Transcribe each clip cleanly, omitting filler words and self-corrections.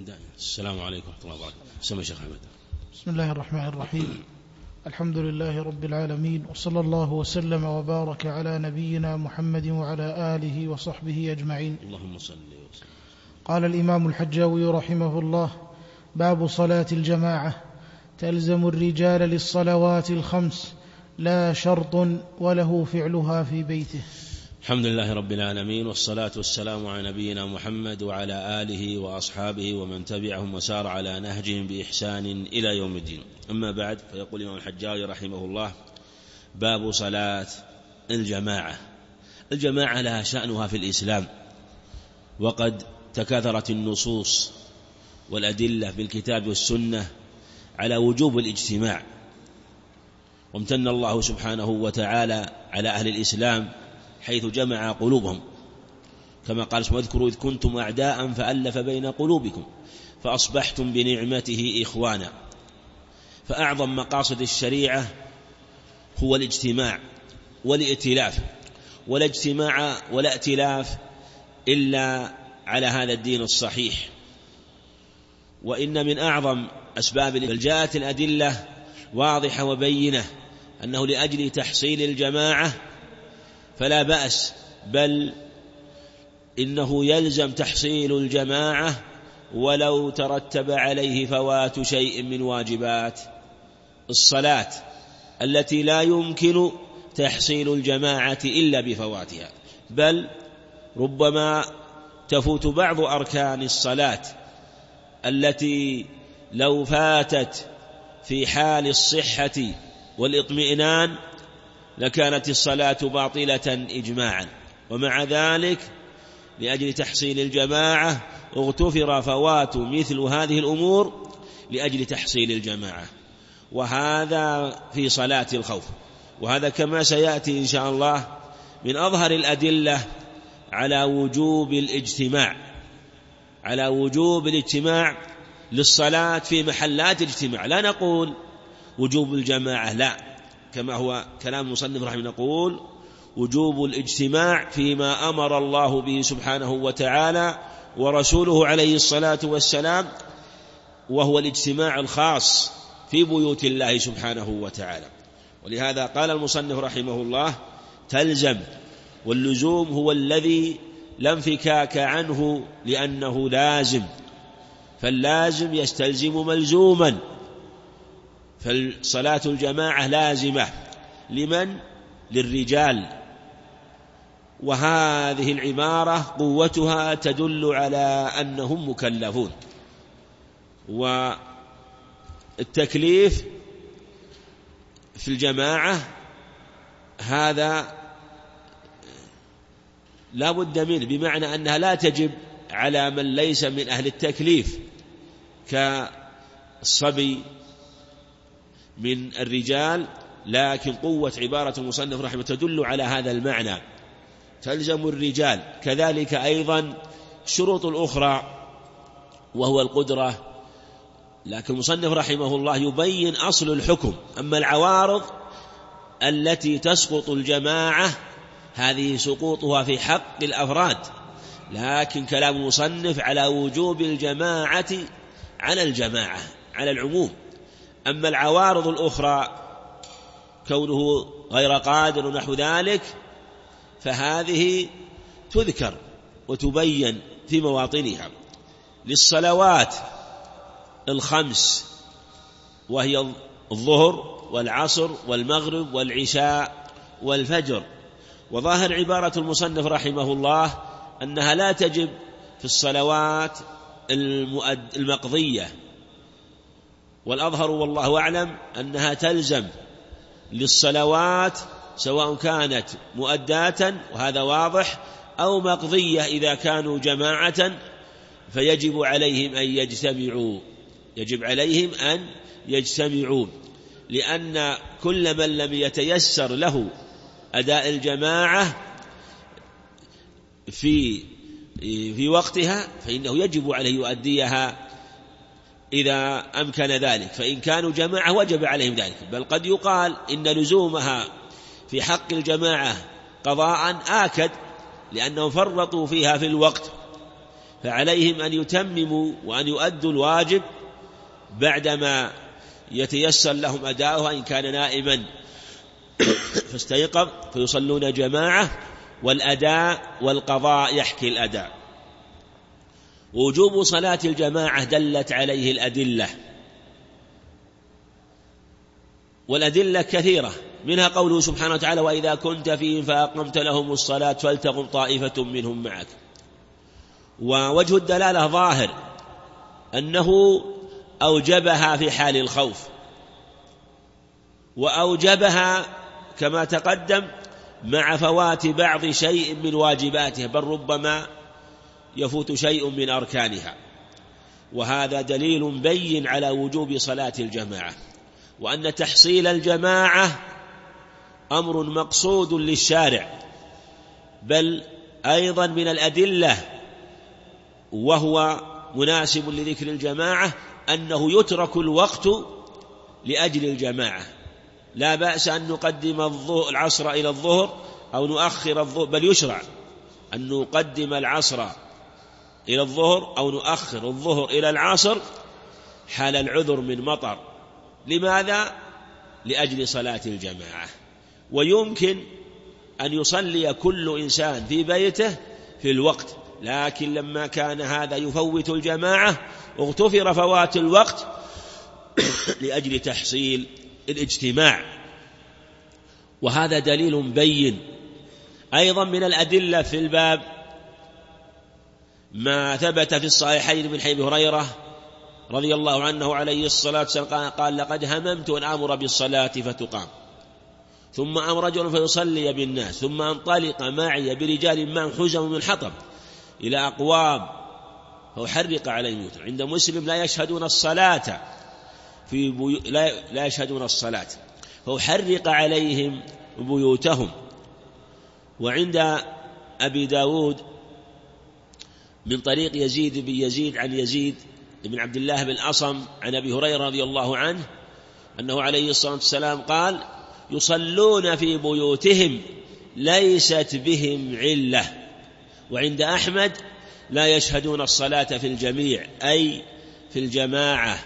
السلام عليكم ورحمة الله وبركاته. سمع شيخ أحمد. بسم الله الرحمن الرحيم. الحمد لله رب العالمين، وصلى الله وسلم وبارك على نبينا محمد وعلى آله وصحبه أجمعين. اللهم صل وسلم. قال الإمام الحجاوي رحمه الله: باب صلاة الجماعة. تلزم الرجال للصلوات الخمس، لا شرط وله فعلها في بيته. الحمد لله رب العالمين، والصلاة والسلام على نبينا محمد وعلى آله وأصحابه ومن تبعهم وسار على نهجهم بإحسان إلى يوم الدين. أما بعد، فيقول الإمام الحجاوي رحمه الله: باب صلاة الجماعة. الجماعة لها شأنها في الإسلام، وقد تكاثرت النصوص والأدلة بالكتاب والسنة على وجوب الاجتماع، وامتن الله سبحانه وتعالى على أهل الإسلام حيث جمع قلوبهم، كما قال: واذكروا إذ كنتم أعداء فألف بين قلوبكم فأصبحتم بنعمته إخوانا. فأعظم مقاصد الشريعة هو الاجتماع والائتلاف، ولا اجتماع ولا ائتلاف إلا على هذا الدين الصحيح. وإن من أعظم أسباب بل جاءت الأدلة واضحة وبينة أنه لأجل تحصيل الجماعة فلا بأس، بل إنه يلزم تحصيل الجماعة ولو ترتب عليه فوات شيء من واجبات الصلاة التي لا يمكن تحصيل الجماعة إلا بفواتها، بل ربما تفوت بعض أركان الصلاة التي لو فاتت في حال الصحة والإطمئنان لكانت الصلاة باطلة إجماعا. ومع ذلك لأجل تحصيل الجماعة اغتفر فوات مثل هذه الأمور لأجل تحصيل الجماعة، وهذا في صلاة الخوف. وهذا كما سيأتي إن شاء الله من أظهر الأدلة على وجوب الاجتماع للصلاة في محلات الاجتماع. لا نقول وجوب الجماعة، لا، كما هو كلام المصنف رحمه الله، نقول وجوب الاجتماع فيما أمر الله به سبحانه وتعالى ورسوله عليه الصلاة والسلام، وهو الاجتماع الخاص في بيوت الله سبحانه وتعالى. ولهذا قال المصنف رحمه الله: تلزم، واللزوم هو الذي لا انفكاك عنه لأنه لازم، فاللازم يستلزم ملزوما. فالصلاة الجماعة لازمة لمن؟ للرجال. وهذه العبارة قوتها تدل على أنهم مكلفون، والتكليف في الجماعة هذا لا بد منه، بمعنى أنها لا تجب على من ليس من أهل التكليف كالصبي من الرجال، لكن قوة عبارة المصنف رحمه تدل على هذا المعنى، تلزم الرجال. كذلك أيضا الشروط الأخرى وهو القدرة، لكن المصنف رحمه الله يبين أصل الحكم. أما العوارض التي تسقط الجماعة هذه سقوطها في حق الأفراد، لكن كلام المصنف على وجوب الجماعة على الجماعة على العموم. أما العوارض الأخرى كونه غير قادر ونحو ذلك فهذه تذكر وتبين في مواطنها. للصلوات الخمس وهي الظهر والعصر والمغرب والعشاء والفجر. وظاهر عبارة المصنف رحمه الله أنها لا تجب في الصلوات المقضية، والأظهر والله أعلم أنها تلزم للصلوات سواء كانت مؤداة، وهذا واضح، أو مقضية إذا كانوا جماعة فيجب عليهم أن يجتمعوا، لأن كل من لم يتيسر له أداء الجماعة في وقتها فإنه يجب عليه يؤديها إذا أمكن ذلك، فإن كانوا جماعة وجب عليهم ذلك. بل قد يقال إن لزومها في حق الجماعة قضاء آكد، لأنهم فرطوا فيها في الوقت، فعليهم أن يتمموا وأن يؤدوا الواجب بعدما يتيسر لهم أداؤها، إن كان نائما فاستيقظ فيصلون جماعة، والأداء والقضاء يحكي الأداء. وجوب صلاة الجماعة دلت عليه الأدلة، والأدلة كثيرة، منها قوله سبحانه وتعالى: وإذا كنت فيهم فأقمت لهم الصلاة فلتقم طائفة منهم معك. ووجه الدلالة ظاهر أنه أوجبها في حال الخوف، وأوجبها كما تقدم مع فوات بعض شيء من واجباتها، بل ربما يفوت شيء من أركانها. وهذا دليل بين على وجوب صلاة الجماعة، وأن تحصيل الجماعة أمر مقصود للشارع، بل أيضا من الأدلة وهو مناسب لذكر الجماعة أنه يترك الوقت لأجل الجماعة. لا بأس أن نقدم العصر إلى الظهر أو نؤخر الظهر، بل يشرع أن نقدم العصر إلى الظهر أو نؤخر الظهر إلى العصر حال العذر من مطر. لماذا؟ لأجل صلاة الجماعة. ويمكن أن يصلي كل إنسان في بيته في الوقت، لكن لما كان هذا يفوت الجماعة اغتفر فوات الوقت لأجل تحصيل الاجتماع. وهذا دليل بين. أيضا من الأدلة في الباب ما ثبت في الصحيحين من حديث هريرة رضي الله عنه عليه الصلاة والسلام قال: لقد هممت أن آمر بالصلاة فتقام، ثم أمر رجل فيصلي بالناس، ثم أنطلق معي برجال معهم حزم من حطب إلى أقوام فأحرق عليهم وتر. عند مسلم: لا يشهدون الصلاة لا يشهدون الصلاة فأحرق عليهم بيوتهم. وعند أبي داود من طريق يزيد بن يزيد عن يزيد بن عبد الله بن أصم عن أبي هريرة رضي الله عنه أنه عليه الصلاة والسلام قال: يصلون في بيوتهم ليست بهم علة. وعند أحمد: لا يشهدون الصلاة في الجميع، أي في الجماعة.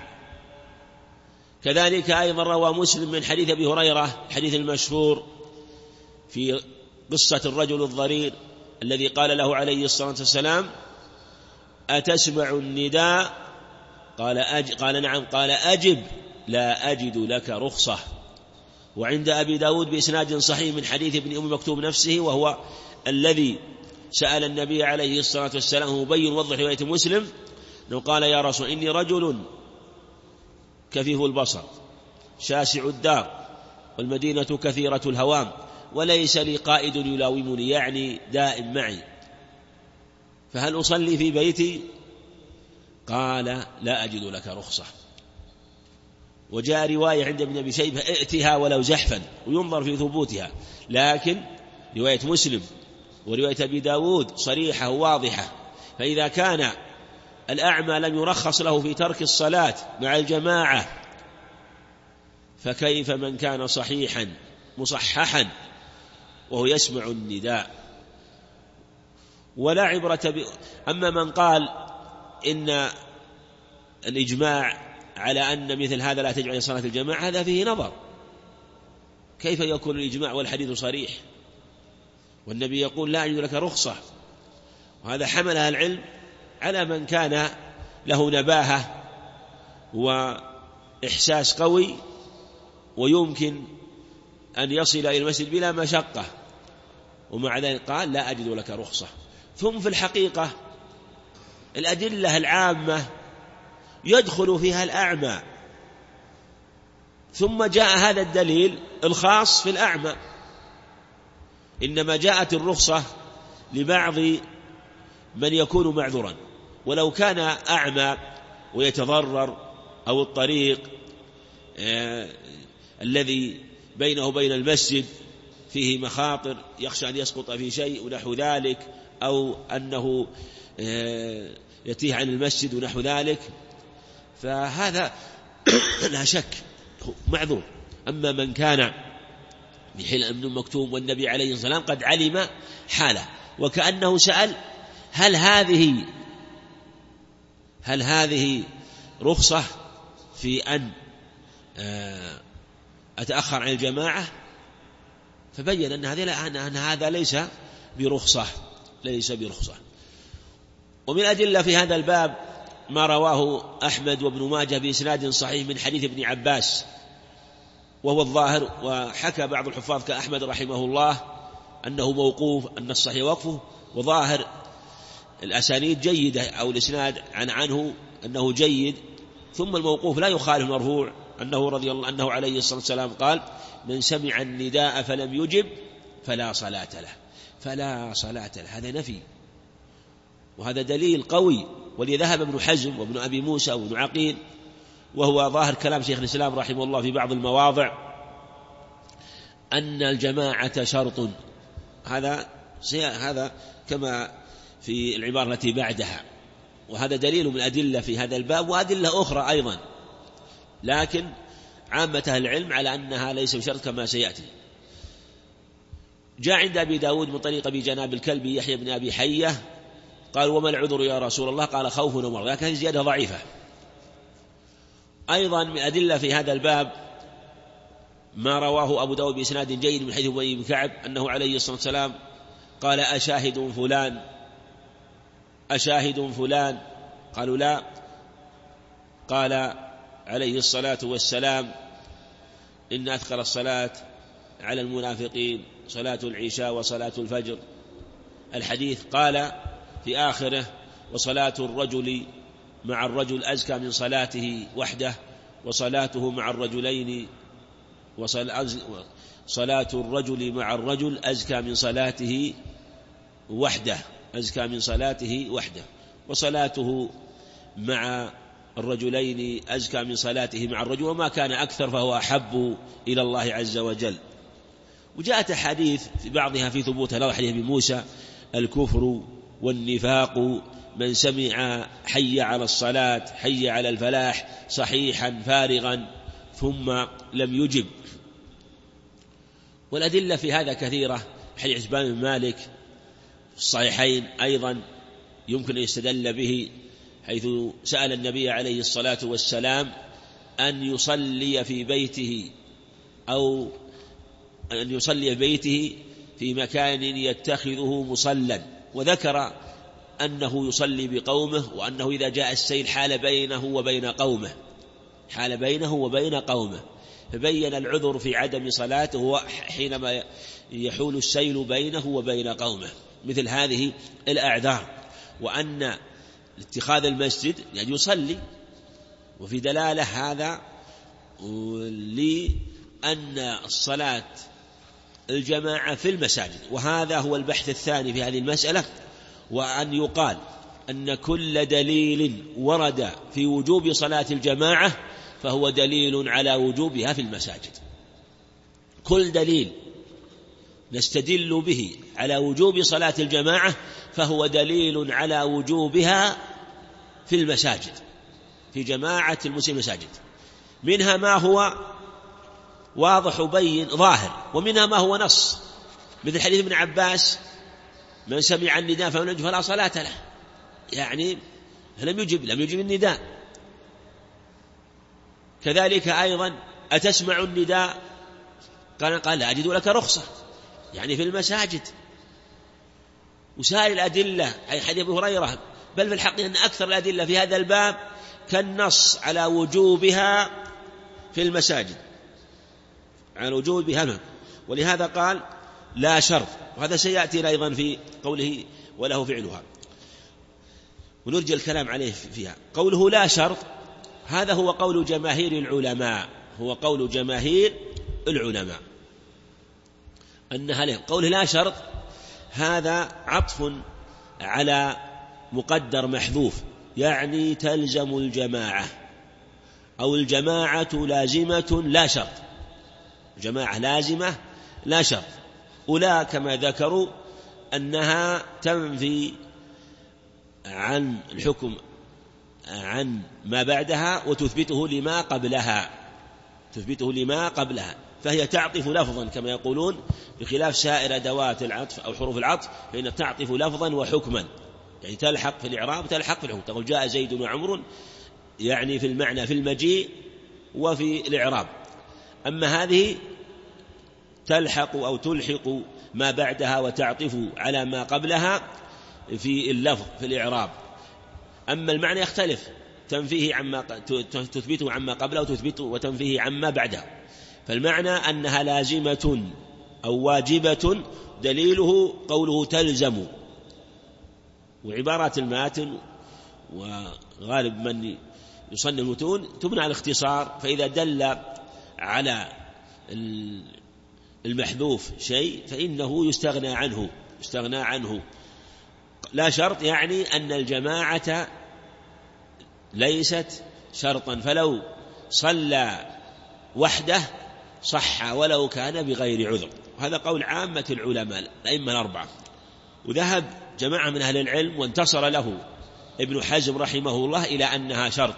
كذلك أيضا روى مسلم من حديث أبي هريرة الحديث المشهور في قصة الرجل الضرير الذي قال له عليه الصلاة والسلام: أتسمع النداء؟ قال نعم. قال: أجب، لا أجد لك رخصة. وعند أبي داود بإسناد صحيح من حديث ابن أم مكتوم نفسه، وهو الذي سأل النبي عليه الصلاة والسلام مبين وضح رواية مسلم، أنه قال: يا رسول إني رجل كفيف البصر شاسع الدار والمدينة كثيرة الهوام وليس لي قائد يلاومني، يعني دائم معي، فهل أصلي في بيتي؟ قال: لا أجد لك رخصة. وجاء رواية عند ابن أبي شيبة: ائتها ولو زحفا، وينظر في ثبوتها، لكن رواية مسلم ورواية أبي داود صريحة واضحة. فإذا كان الأعمى لم يرخص له في ترك الصلاة مع الجماعة، فكيف من كان صحيحا مصححا وهو يسمع النداء؟ ولا عبرة أما من قال إن الإجماع على أن مثل هذا لا تجب على صلاة الجماعة، هذا فيه نظر. كيف يكون الإجماع والحديث صريح والنبي يقول: لا أجد لك رخصة؟ وهذا حملها العلم على من كان له نباهة وإحساس قوي ويمكن أن يصل إلى المسجد بلا مشقة، ومع ذلك قال: لا أجد لك رخصة. ثم في الحقيقة الأدلة العامة يدخل فيها الأعمى، ثم جاء هذا الدليل الخاص في الأعمى. إنما جاءت الرخصة لبعض من يكون معذرا، ولو كان أعمى ويتضرر، أو الطريق الذي بينه وبين المسجد فيه مخاطر يخشى أن يسقط في شيء ونحو ذلك، أو أنه يتيه عن المسجد ونحو ذلك، فهذا لا شك معذور. أما من كان بحلم ابن مكتوم والنبي عليه الصلاة والسلام قد علم حاله، وكأنه سأل: هل هذه هل هذه رخصة في أن أتأخر عن الجماعة؟ فبين أن هذا ليس برخصة. ومن الأدلة في هذا الباب ما رواه أحمد وابن ماجه بإسناد صحيح من حديث ابن عباس، وهو الظاهر، وحكى بعض الحفاظ كأحمد رحمه الله أنه موقوف، أن الصحيح وقفه، وظاهر الأسانيد جيدة أو الإسناد عنه أنه جيد. ثم الموقوف لا يخالف المرفوع أنه رضي الله أنه عليه الصلاة والسلام قال: من سمع النداء فلم يجب فلا صلاة له. هذا نفي، وهذا دليل قوي. ولذهب ابن حزم وابن أبي موسى وابن عقيل، وهو ظاهر كلام شيخ الإسلام رحمه الله في بعض المواضع، أن الجماعة شرط. هذا كما في العبارة التي بعدها، وهذا دليل من الأدلة في هذا الباب، وأدلة أخرى أيضا، لكن عامة أهل العلم على أنها ليس بشرط كما سيأتي. جاء عند أبي داود من طريق أبي جناب الكلبي يحيى بن أبي حية قال: وما العذر يا رسول الله؟ قال: خوف ومرض، لكن هذه زيادة ضعيفة. أيضا من أدلة في هذا الباب ما رواه أبو داود بإسناد جيد من حديث أبي بن كعب أنه عليه الصلاة والسلام قال: أشاهد فلان؟ قالوا: لا. قال عليه الصلاة والسلام: إن أثقل الصلاة على المنافقين صلاة العشاء وصلاة الفجر. الحديث قال في آخره: وصلاة الرجل مع الرجل أزكى من صلاته وحده، وصلاته مع الرجلين صلاة الرجل مع الرجل أزكى من صلاته وحده، وصلاته مع الرجلين أزكى من صلاته مع الرجل، وما كان أكثر فهو أحب إلى الله عز وجل. وجاءت حديث في بعضها في ثبوتها، لا حديث بموسى: الكفر والنفاق من سمع حي على الصلاة حي على الفلاح صحيحا فارغا ثم لم يجب. والأدلة في هذا كثيرة. حديث عتبان بن مالك في الصحيحين أيضا يمكن أن يستدل به، حيث سأل النبي عليه الصلاة والسلام أن يصلي في بيته، أو أن يصلي في بيته في مكان يتخذه مصلى، وذكر أنه يصلي بقومه، وأنه إذا جاء السيل حال بينه وبين قومه، فبين العذر في عدم صلاته حينما يحول السيل بينه وبين قومه، مثل هذه الأعذار. وأن اتخاذ المسجد يعني يصلي، وفي دلالة هذا لأن الصلاة الجماعة في المساجد. وهذا هو البحث الثاني في هذه المسألة، وأن يقال أن كل دليل ورد في وجوب صلاة الجماعة فهو دليل على وجوبها في المساجد. كل دليل نستدل به على وجوب صلاة الجماعة فهو دليل على وجوبها في المساجد، في جماعة المسلمين المساجد. منها ما هو واضح بين ظاهر، ومنها ما هو نص، مثل حديث ابن عباس: من سمع النداء فلم يجب فلا صلاة له، يعني لم يجب النداء. كذلك أيضا: أتسمع النداء؟ قال: لا أجد لك رخصة، يعني في المساجد. وسائر الأدلة أي حديث أبي هريرة، بل في الحقيقة أن أكثر الأدلة في هذا الباب كالنص على وجوبها في المساجد، على وجوبها. ولهذا قال: لا شرط. وهذا سيأتي أيضا في قوله: وله فعلها، ونرجى الكلام عليه فيها. قوله لا شرط هذا هو قول جماهير العلماء، أنها له. قوله لا شرط هذا عطف على مقدر محذوف، يعني تلزم الجماعة، أو الجماعة لازمة لا شرط، جماعة لازمة لا شرط. أولى كما ذكروا أنها تنفي عن الحكم عن ما بعدها وتثبته لما قبلها، فهي تعطف لفظا كما يقولون، بخلاف سائر أدوات العطف أو حروف العطف فإن تعطف لفظا وحكما. يعني تلحق في الإعراب وتلحق في الحكم. تقول جاء زيد وعمر، يعني في المعنى في المجيء وفي الإعراب. أما هذه تلحق أو تلحق ما بعدها وتعطف على ما قبلها في اللفظ في الإعراب. أما المعنى يختلف، تنفيه عما تثبته عما قبله وتثبته وتنفيه عما بعده. فالمعنى أنها لازمة أو واجبة، دليله قوله تلزم. وعبارات الماتن وغالب من يصنف المتون تبنى على الاختصار، فإذا دل على المحذوف شيء فإنه يستغنى عنه. لا شرط، يعني أن الجماعة ليست شرطا، فلو صلى وحده صح ولو كان بغير عذر. هذا قول عامة العلماء الأئمة الأربعة. وذهب جماعة من أهل العلم وانتصر له ابن حزم رحمه الله إلى أنها شرط،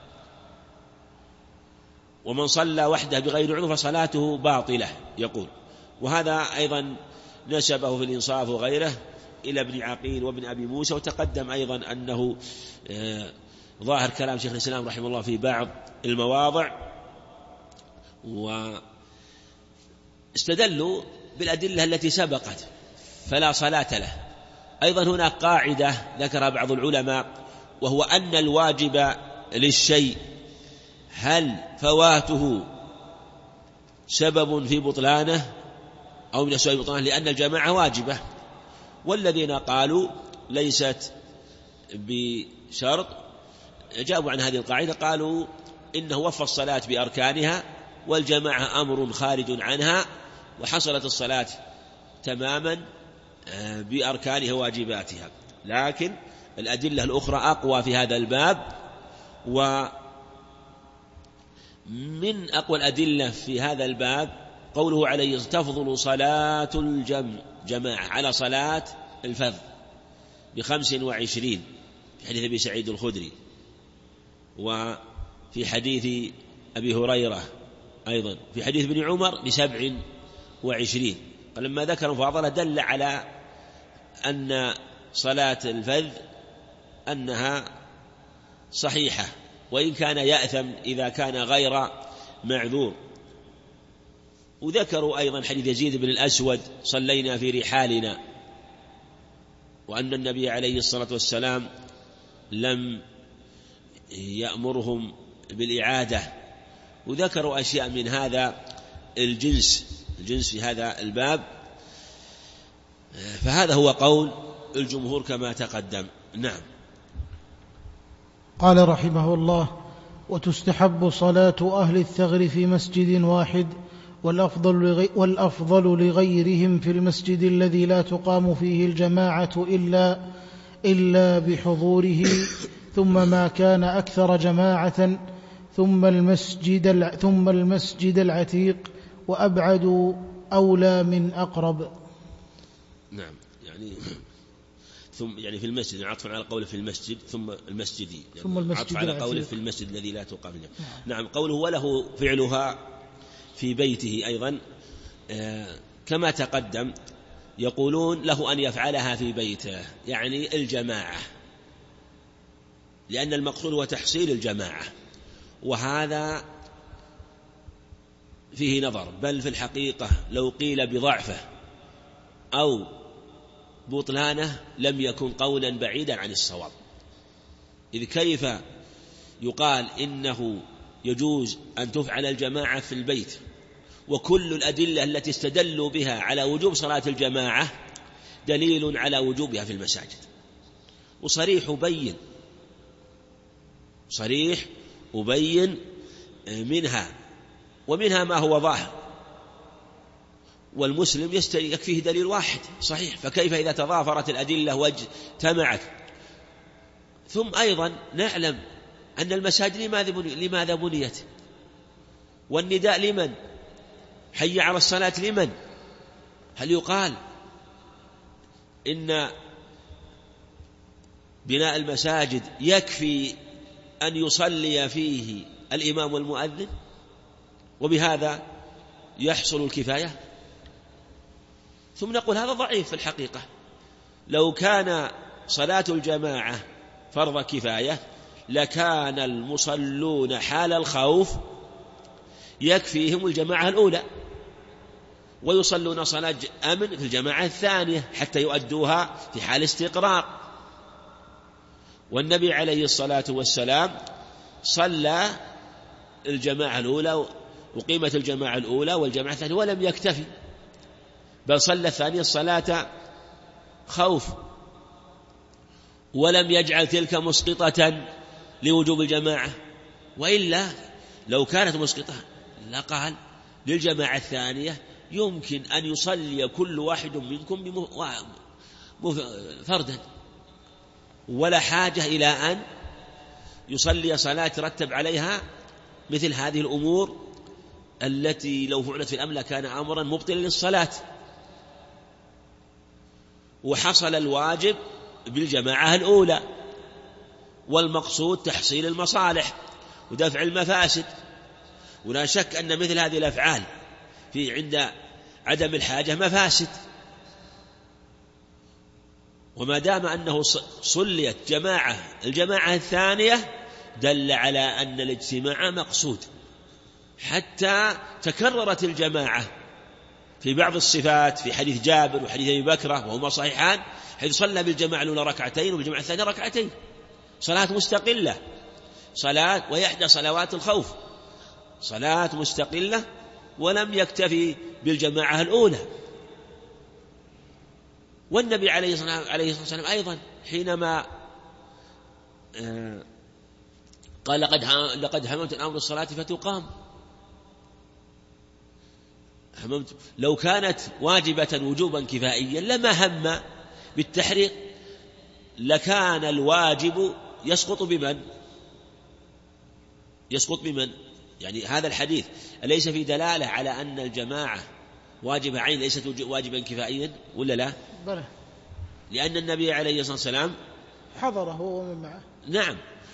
ومن صلى وحده بغير عذر فصلاته باطلة يقول. وهذا أيضا نسبه في الإنصاف وغيره إلى ابن عقيل وابن أبي موسى. وتقدم أيضا أنه ظاهر كلام شيخ الإسلام رحمه الله في بعض المواضع، واستدلوا بالأدلة التي سبقت فلا صلاة له. أيضا هناك قاعدة ذكرها بعض العلماء، وهو أن الواجب للشيء هل فواته سبب في بطلانه أو من أسباب بطلانه، لأن الجماعة واجبة. والذين قالوا ليست بشرط جابوا عن هذه القاعدة، قالوا إنه وفى الصلاة بأركانها والجماعة أمر خارج عنها، وحصلت الصلاة تماما بأركانها واجباتها. لكن الأدلة الأخرى أقوى في هذا الباب، ومن أقوى الأدلة في هذا الباب قوله عليه تفضل صلاة الجماعة على صلاة الفذ ب25 في حديث أبي سعيد الخدري، وفي حديث أبي هريرة أيضا، في حديث ابن عمر ب27. فلما ذكر المفاضلة دل على أن صلاة الفذ أنها صحيحة، وإن كان يأثم إذا كان غير معذور. وذكروا أيضا حديث يزيد بن الأسود صلينا في رحالنا، وأن النبي عليه الصلاة والسلام لم يأمرهم بالإعادة. وذكروا أشياء من هذا الجنس في هذا الباب. فهذا هو قول الجمهور كما تقدم. نعم. قال رحمه الله: وتستحب صلاة أهل الثغر في مسجد واحد، والأفضل لغيرهم في المسجد الذي لا تقام فيه الجماعة إلا بحضوره، ثم ما كان أكثر جماعة، ثم المسجد العتيق، وأبعد أولى من أقرب. نعم، يعني في المسجد، عطفا على قوله في المسجد ثم المسجدي، ثم المسجد عطفا على قوله في المسجد الذي لا تقام فيه. نعم. قوله وله فعلها في بيته أيضا كما تقدم، يقولون له أن يفعلها في بيته، يعني الجماعة، لأن المقصود هو تحصيل الجماعة. وهذا فيه نظر، بل في الحقيقة لو قيل بضعفه أو بطلانه لم يكن قولا بعيدا عن الصواب. إذ كيف يقال إنه يجوز أن تفعل الجماعة في البيت، وكل الأدلة التي استدلوا بها على وجوب صلاة الجماعة دليل على وجوبها في المساجد، وصريح وبين منها، ومنها ما هو ظاهر، والمسلم يكفيه دليل واحد صحيح، فكيف إذا تضافرت الأدلة واجتمعت؟ ثم أيضا نعلم أن المساجد لماذا بنيت؟ والنداء لمن؟ حي على الصلاة لمن؟ هل يقال إن بناء المساجد يكفي أن يصلي فيه الإمام والمؤذن وبهذا يحصل الكفاية؟ ثم نقول هذا ضعيف في الحقيقة. لو كان صلاة الجماعة فرض كفاية لكان المصلون حال الخوف يكفيهم الجماعة الأولى، ويصلون صلاة أمن في الجماعة الثانية حتى يؤدوها في حال استقرار. والنبي عليه الصلاة والسلام صلى الجماعة الأولى وقيمة الجماعة الأولى والجماعة الثانية ولم يكتفي، بل صلى الثانية صلاة خوف، ولم يجعل تلك مسقطة لوجوب الجماعة، وإلا لو كانت مسقطة لقال للجماعة الثانية يمكن أن يصلي كل واحد منكم فردا، ولا حاجة إلى أن يصلي صلاة ترتب عليها مثل هذه الأمور التي لو فعلت في الأمر كان أمرا مبطلا للصلاة. وحصل الواجب بالجماعة الأولى، والمقصود تحصيل المصالح ودفع المفاسد. ولا شك أن مثل هذه الأفعال في عند عدم الحاجة مفاسد، وما دام أنه صليت الجماعة الثانية دل على أن الاجتماع مقصود، حتى تكررت الجماعة في بعض الصفات في حديث جابر وحديث أبي بكرة وهما صحيحان، حيث صلى بالجماعة الأولى ركعتين وبالجماعة الثانية ركعتين، صلاة مستقلة، صلاة وإحدى صلوات الخوف، صلاة مستقلة، ولم يكتفي بالجماعة الأولى. والنبي عليه الصلاة والسلام أيضا حينما قال لقد هممت أن أمر الصلاة فتقام، لو كانت واجبة وجوبا كفائيا لما هم بالتحريق، لكان الواجب يسقط بمن؟ يعني هذا الحديث أليس في دلالة على أن الجماعة واجبة عين ليست واجبا كفائيا ولا لا؟ بلى، لأن النبي عليه الصلاة والسلام حضره هو ومن معه. نعم،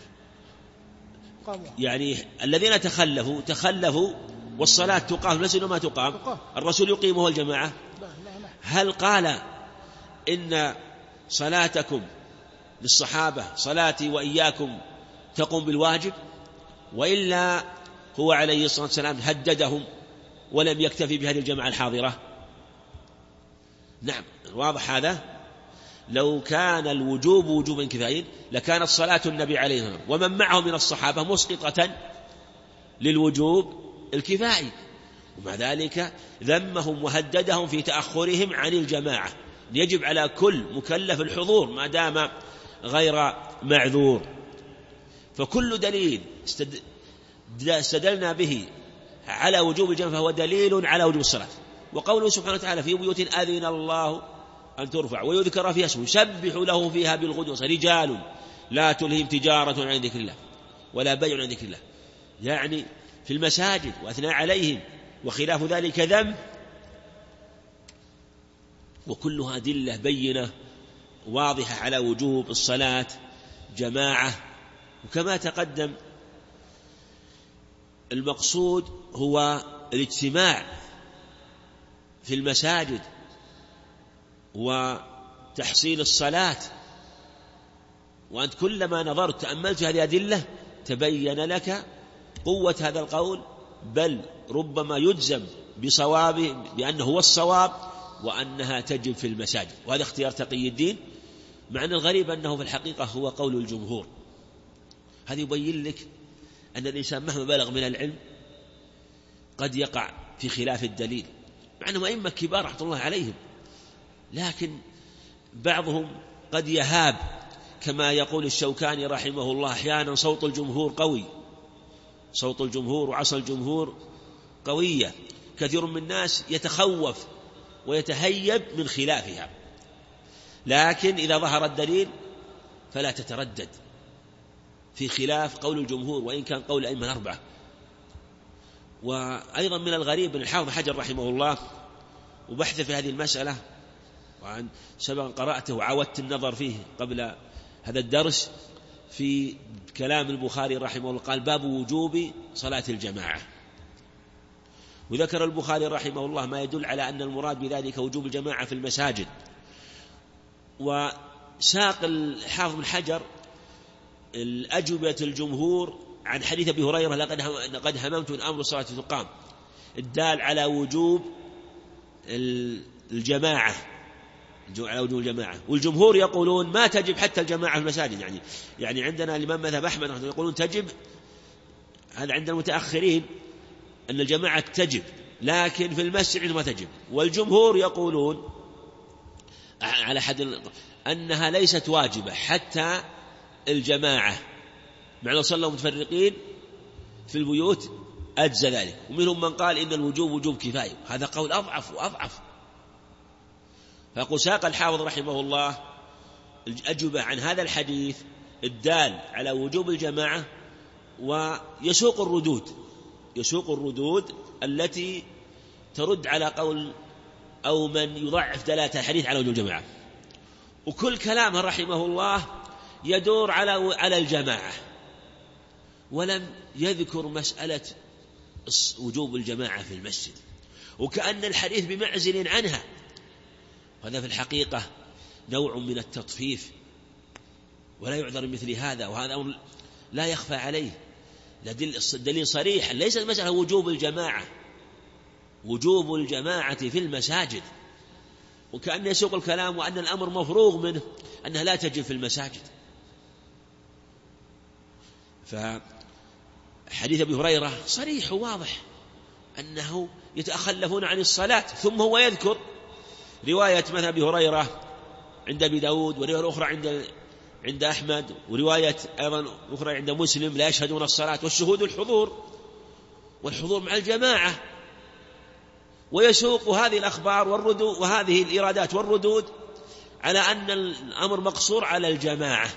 يعني الذين تخلفوا والصلاة تقام ليس ما تقام، الرسول يقيمه الجماعة. هل قال إن صلاتكم للصحابة صلاتي وإياكم تقوم بالواجب؟ وإلا هو عليه الصلاة والسلام هددهم ولم يكتفي بهذه الجماعة الحاضرة. نعم، واضح هذا. لو كان الوجوب وجوبا كفائيا لكانت صلاة النبي عليه الصلاة والسلام ومن معه من الصحابة مسقطة للوجوب الكفائي، ومع ذلك ذمهم وهددهم في تأخرهم عن الجماعة. يجب على كل مكلف الحضور ما دام غير معذور. فكل دليل استدلنا به على وجوب الجماعة فهو دليل على وجوب الصلاة. وقوله سبحانه وتعالى في بيوت أذن الله أن ترفع ويذكر فيها اسمه يسبح له فيها بالغدو رجال لا تلهم تجارة عن ذكر الله ولا بيع عن ذكر الله، يعني في المساجد وأثناء عليهم، وخلاف ذلك ذنب. وكلها أدلة بينة واضحة على وجوب الصلاة جماعة. وكما تقدم المقصود هو الاجتماع في المساجد وتحصيل الصلاة. وأنت كلما نظرت تأملت هذه الأدلة تبين لك قوة هذا القول، بل ربما يجزم بصوابه بأنه هو الصواب وأنها تجب في المساجد. وهذا اختيار تقي الدين، مع أن الغريب أنه في الحقيقة هو قول الجمهور. هذا يبين لك أن الإنسان مهما بلغ من العلم قد يقع في خلاف الدليل، مع أنهم أئمة كبار رحمة الله عليهم، لكن بعضهم قد يهاب، كما يقول الشوكاني رحمه الله أحيانا صوت الجمهور قوي، صوت الجمهور وعصا الجمهور قوية، كثير من الناس يتخوف ويتهيب من خلافها، لكن إذا ظهر الدليل فلا تتردد في خلاف قول الجمهور وإن كان قول الأئمة الأربعة. وأيضا من الغريب أن الحافظ حجر رحمه الله وبحث في هذه المسألة، وعن سبق قرأته وعودت النظر فيه قبل هذا الدرس في كلام البخاري رحمه الله، قال باب وجوب صلاة الجماعة. وذكر البخاري رحمه الله ما يدل على أن المراد بذلك وجوب الجماعة في المساجد. ساق الحافظ بن حجر الأجوبة الجمهور عن حديث أبي هريرة لقد هممت أن أمر الصلاة تقام، الدال على وجوب الجماعة، على وجوب الجماعة. والجمهور يقولون ما تجب حتى الجماعة في المساجد، يعني عندنا الإمام مذهب أحمد يقولون تجب، هذا عند المتأخرين أن الجماعة تجب، لكن في المسجد ما تجب. والجمهور يقولون على حد أنها ليست واجبة حتى الجماعة، مع لو صلوا متفرقين في البيوت أجزى ذلك. ومنهم من قال إن الوجوب وجوب كفاية، هذا قول أضعف وأضعف. فيقول ساق الحافظ رحمه الله الأجوبة عن هذا الحديث الدال على وجوب الجماعة، ويسوق الردود التي ترد على قول أو من يضعف دلالة الحديث على وجوب الجماعة. وكل كلامه رحمه الله يدور على الجماعة، ولم يذكر مسألة وجوب الجماعة في المسجد، وكأن الحديث بمعزل عنها. هذا في الحقيقة نوع من التطفيف، ولا يعذر مثل هذا، وهذا أمر لا يخفى عليه، دليل صريح. ليس المسألة وجوب الجماعة في المساجد، وكأن يسوق الكلام وأن الأمر مفروغ منه، أنها لا تجب في المساجد. فحديث أبي هريرة صريح وواضح أنه يتخلفون عن الصلاة، ثم هو يذكر رواية مثل أبي هريرة عند أبي داود، ورواية أخرى عند أحمد، ورواية أيضا أخرى عند مسلم لا يشهدون الصلاة، والشهود والحضور مع الجماعة. ويسوق هذه الأخبار والردود وهذه الإرادات والردود على أن الأمر مقصور على الجماعة،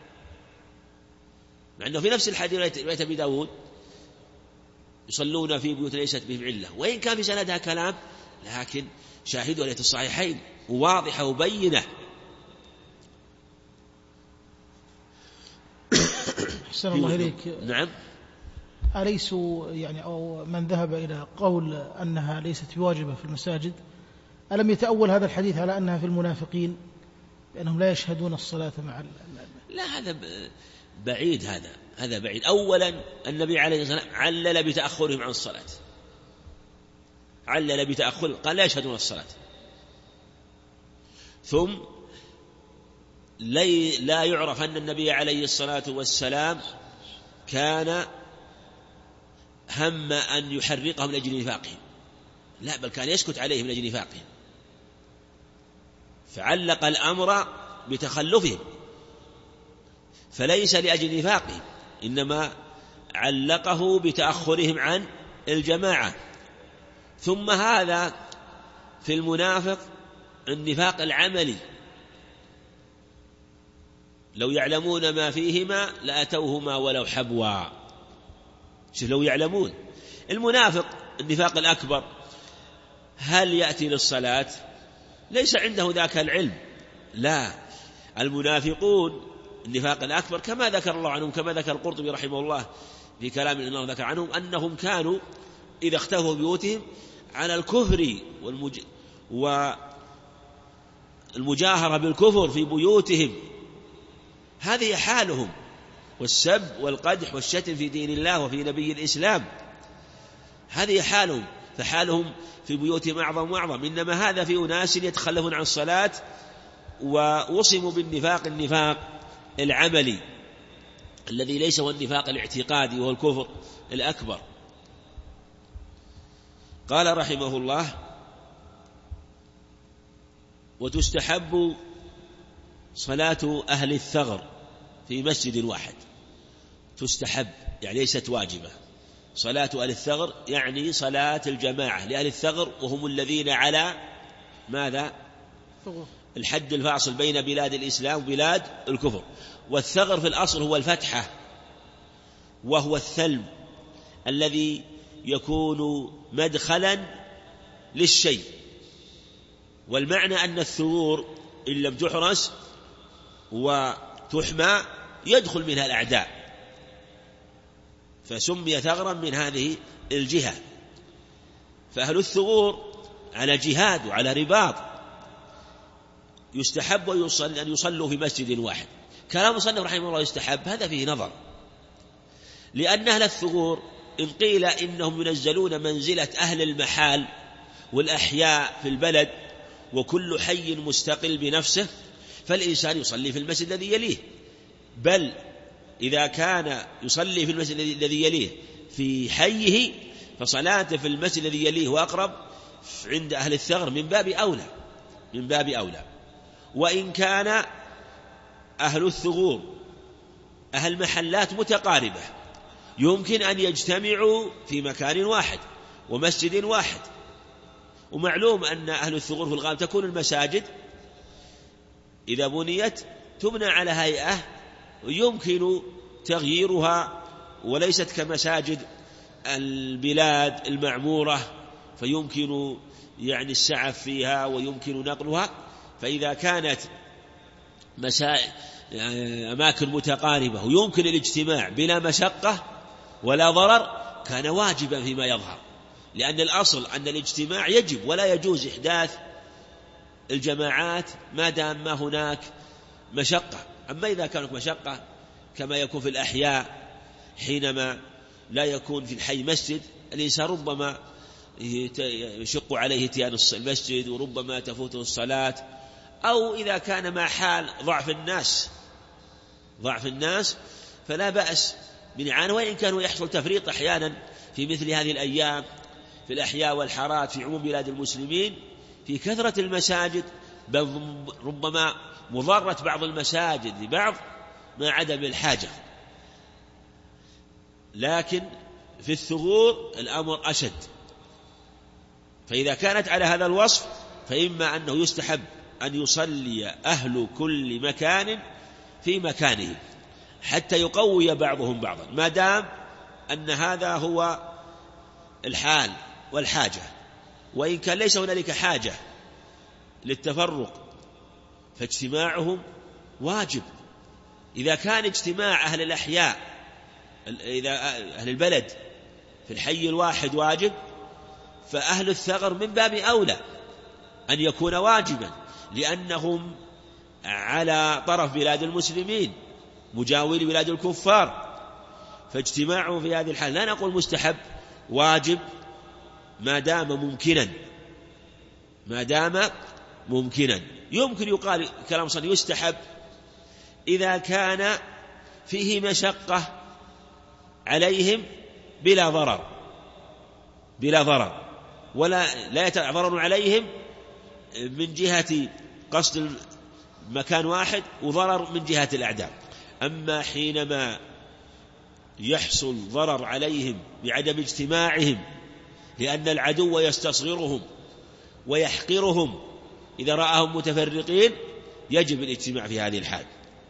مع أنه في نفس الحديث رواية أبي داود يصلون في بيوت ليست بهم علة، وإن كان في سندها كلام، لكن شاهدوا رواية الصحيحين واضحة وبينة. أحسن الله إليك. نعم. أليسوا أو من ذهب إلى قول أنها ليست بواجبة في المساجد، ألم يتأول هذا الحديث على أنها في المنافقين لأنهم لا يشهدون الصلاة مع لا، هذا بعيد، هذا بعيد. أولا النبي عليه الصلاة والسلام علل بتأخرهم عن الصلاة، قال لا يشهدون الصلاة. ثم لا يعرف أن النبي عليه الصلاة والسلام كان هم أن يحرقهم لأجل نفاقهم، لا، بل كان يسكت عليهم لأجل نفاقهم، فعلق الأمر بتخلفهم، فليس لأجل نفاقهم، إنما علقه بتأخرهم عن الجماعة. ثم هذا في المنافق النفاق العملي، لو يعلمون ما فيهما لأتوهما ولو حبوا. لو يعلمون. المنافق النفاق الأكبر هل يأتي للصلاة؟ ليس عنده ذاك العلم، لا، المنافقون النفاق الأكبر كما ذكر الله عنهم، كما ذكر القرطبي رحمه الله في كلام الله ذكر عنهم، أنهم كانوا إذا اختفوا بيوتهم على الكفر والمجاهرة بالكفر في بيوتهم، هذه حالهم، والسب والقدح والشتم في دين الله وفي نبي الإسلام، هذه حالهم. فحالهم في بيوتهم أعظم وأعظم، إنما هذا في أناس يتخلفون عن الصلاة ووصموا بالنفاق، النفاق العملي الذي ليس هو النفاق الاعتقادي وهو الكفر الأكبر. قال رحمه الله: وتستحب صلاة أهل الثغر في مسجد واحد. تستحب يعني ليست واجبة. صلاة أهل الثغر يعني صلاة الجماعة لأهل الثغر، وهم الذين على ماذا؟ الحد الفاصل بين بلاد الإسلام وبلاد الكفر. والثغر في الأصل هو الفتحة، وهو الثلم الذي يكون مدخلا للشيء. والمعنى أن الثغور إن لم تحرس وتحمى يدخل منها الأعداء، فسمي ثغرا من هذه الجهة. فأهل الثغور على جهاد وعلى رباط، يستحب أن يصلوا في مسجد واحد. كلام المصنف رحمه الله يستحب، هذا فيه نظر، لأن أهل الثغور إن قيل إنهم ينزلون منزلة أهل المحال والأحياء في البلد، وكل حي مستقل بنفسه، فالإنسان يصلي في المسجد الذي يليه، بل إذا كان يصلي في المسجد الذي يليه في حيه فصلاته في المسجد الذي يليه وأقرب عند أهل الثغر من باب أولى. وإن كان أهل الثغور أهل محلات متقاربة يمكن أن يجتمعوا في مكان واحد ومسجد واحد، ومعلوم أن أهل الثغور في الغالب تكون المساجد إذا بنيت تبنى على هيئة يمكن تغييرها، وليست كمساجد البلاد المعمورة فيمكن السعف فيها ويمكن نقلها. فإذا كانت أماكن متقاربة ويمكن الاجتماع بلا مشقة ولا ضرر كان واجبا فيما يظهر، لأن الأصل أن الاجتماع يجب ولا يجوز إحداث الجماعات ما دام ما هناك مشقة. أما إذا كانت مشقة كما يكون في الأحياء حينما لا يكون في الحي مسجد، الإنسان ربما يشق عليه اتيان المسجد وربما تفوته الصلاة، أو إذا كان مع حال ضعف الناس فلا بأس بالإعانة، وإن كان يحصل تفريط أحيانا في مثل هذه الأيام في الأحياء والحارات في عموم بلاد المسلمين في كثرة المساجد، بل ربما مضرة بعض المساجد لبعض مع عدم الحاجة. لكن في الثغور الأمر أشد، فإذا كانت على هذا الوصف فإما أنه يستحب أن يصلي أهل كل مكان في مكانه حتى يقوي بعضهم بعضا، ما دام أن هذا هو الحال والحاجة. وإن كان ليس هنالك حاجة للتفرق فاجتماعهم واجب. إذا كان اجتماع أهل الأحياء إذا أهل البلد في الحي الواحد واجب، فأهل الثغر من باب أولى أن يكون واجبا، لأنهم على طرف بلاد المسلمين مجاور بلاد الكفار، فاجتماعهم في هذه الحال لا نقول مستحب، واجب ما دام ممكنا. يمكن يقال كلام صحيح يستحب إذا كان فيه مشقة عليهم بلا ضرر ولا لا ضرر عليهم من جهة قصد مكان واحد وضرر من جهة الأعداء. أما حينما يحصل ضرر عليهم بعدم اجتماعهم لأن العدو يستصغرهم ويحقرهم إذا رآهم متفرقين، يجب الاجتماع في هذه الحال.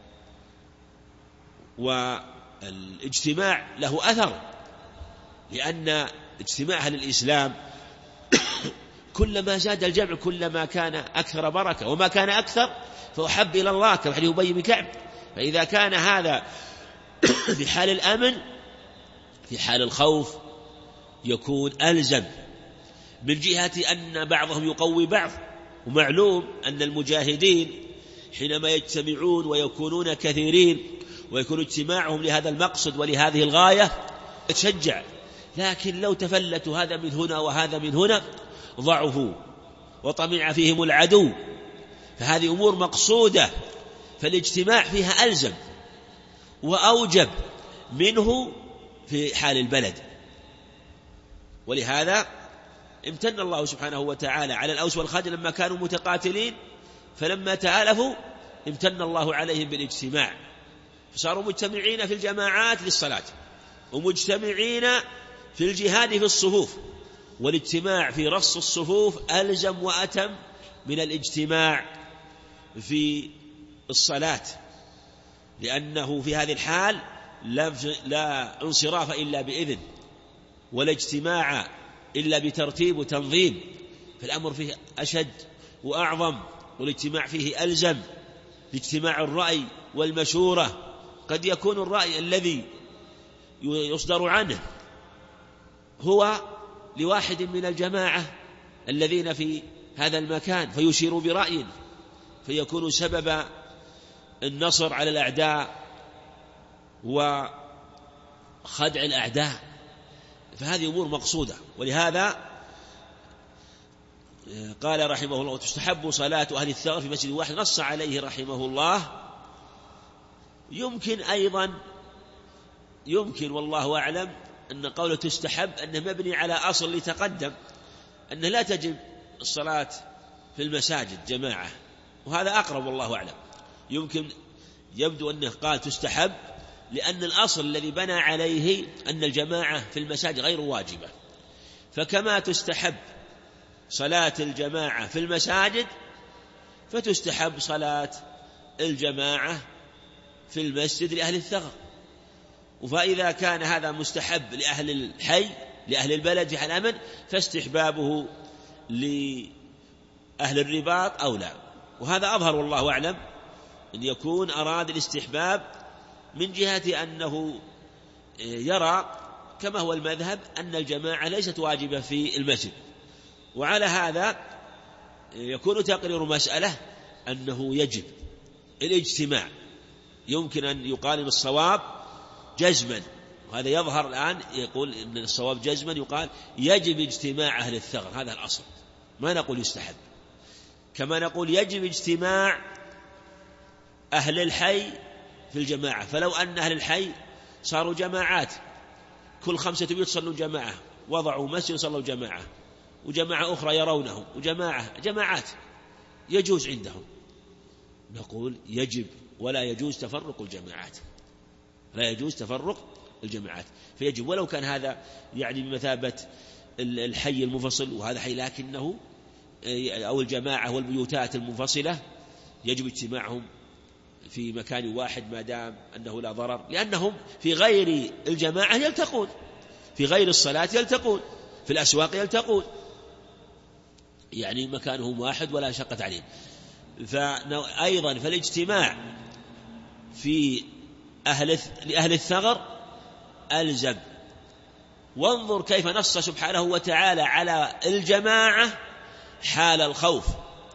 والاجتماع له أثر، لأن اجتماع أهل الإسلام كلما زاد الجمع كلما كان أكثر بركة، وما كان أكثر فأحب إلى الله كما حديث أبي بن كعب. فإذا كان هذا في حال الأمن، في حال الخوف يكون ألزم، من جهة أن بعضهم يقوي بعض. ومعلوم أن المجاهدين حينما يجتمعون ويكونون كثيرين ويكون اجتماعهم لهذا المقصد ولهذه الغاية يتشجع، لكن لو تفلتوا هذا من هنا وهذا من هنا ضعفوا وطمع فيهم العدو. فهذه أمور مقصودة، فالاجتماع فيها ألزم وأوجب منه في حال البلد. ولهذا امتن الله سبحانه وتعالى على الأوس والخزرج لما كانوا متقاتلين، فلما تآلفوا امتن الله عليهم بالاجتماع، فصاروا مجتمعين في الجماعات للصلاة ومجتمعين في الجهاد في الصفوف. والاجتماع في رص الصفوف ألزم وأتم من الاجتماع في الصلاة، لأنه في هذه الحال لا انصراف إلا بإذن، ولا اجتماع إلا بترتيب وتنظيم، فالأمر فيه أشد وأعظم، والاجتماع فيه ألزم. لاجتماع الرأي والمشورة، قد يكون الرأي الذي يصدر عنه هو لواحد من الجماعة الذين في هذا المكان فيشير برأي، فيكون سبب النصر على الأعداء وخدع الأعداء، فهذه أمور مقصودة. ولهذا قال رحمه الله: تستحب صلاة أهل الثغر في مسجد واحد، نص عليه رحمه الله. يمكن والله أعلم أن قوله تستحب أنه مبني على أصل لتقدم، أنه لا تجب الصلاة في المساجد جماعة، وهذا أقرب والله أعلم. يمكن يبدو أنه قال تستحب لأن الأصل الذي بنى عليه أن الجماعة في المساجد غير واجبة، فكما تستحب صلاة الجماعة في المساجد فتستحب صلاة الجماعة في المسجد لأهل الثغر. فإذا كان هذا مستحب لأهل الحي لأهل البلد في حال الأمن، فاستحبابه لأهل الرباط أولى. وهذا أظهر والله أعلم أن يكون أراد الاستحباب من جهة أنه يرى كما هو المذهب أن الجماعة ليست واجبة في المسجد، وعلى هذا يكون تقرير مسألة أنه يجب الاجتماع. يمكن أن يقال من الصواب جزما، وهذا يظهر الآن، يقول إن الصواب جزما يقال يجب اجتماع أهل الثغر، هذا الأصل، ما نقول يستحب. كما نقول يجب اجتماع أهل الحي في الجماعة، فلو أن أهل الحي صاروا جماعات، كل 5 بيوت صلوا جماعة، وضعوا مسجد صلوا جماعة، وجماعة أخرى يرونهم، جماعات يجوز عندهم، نقول يجب ولا يجوز تفرق الجماعات، لا يجوز تفرق الجماعات، فيجب ولو كان هذا يعني بمثابة الحي المنفصل وهذا حي، لكنه أو الجماعة والبيوتات المنفصلة يجب اجتماعهم في مكان واحد ما دام أنه لا ضرر، لأنهم في غير الجماعة يلتقون، في غير الصلاة يلتقون، في الأسواق يلتقون، يعني مكانهم واحد ولا شقة عليهم. فأيضا فالاجتماع في لأهل الثغر ألزم. وانظر كيف نص سبحانه وتعالى على الجماعة حال الخوف،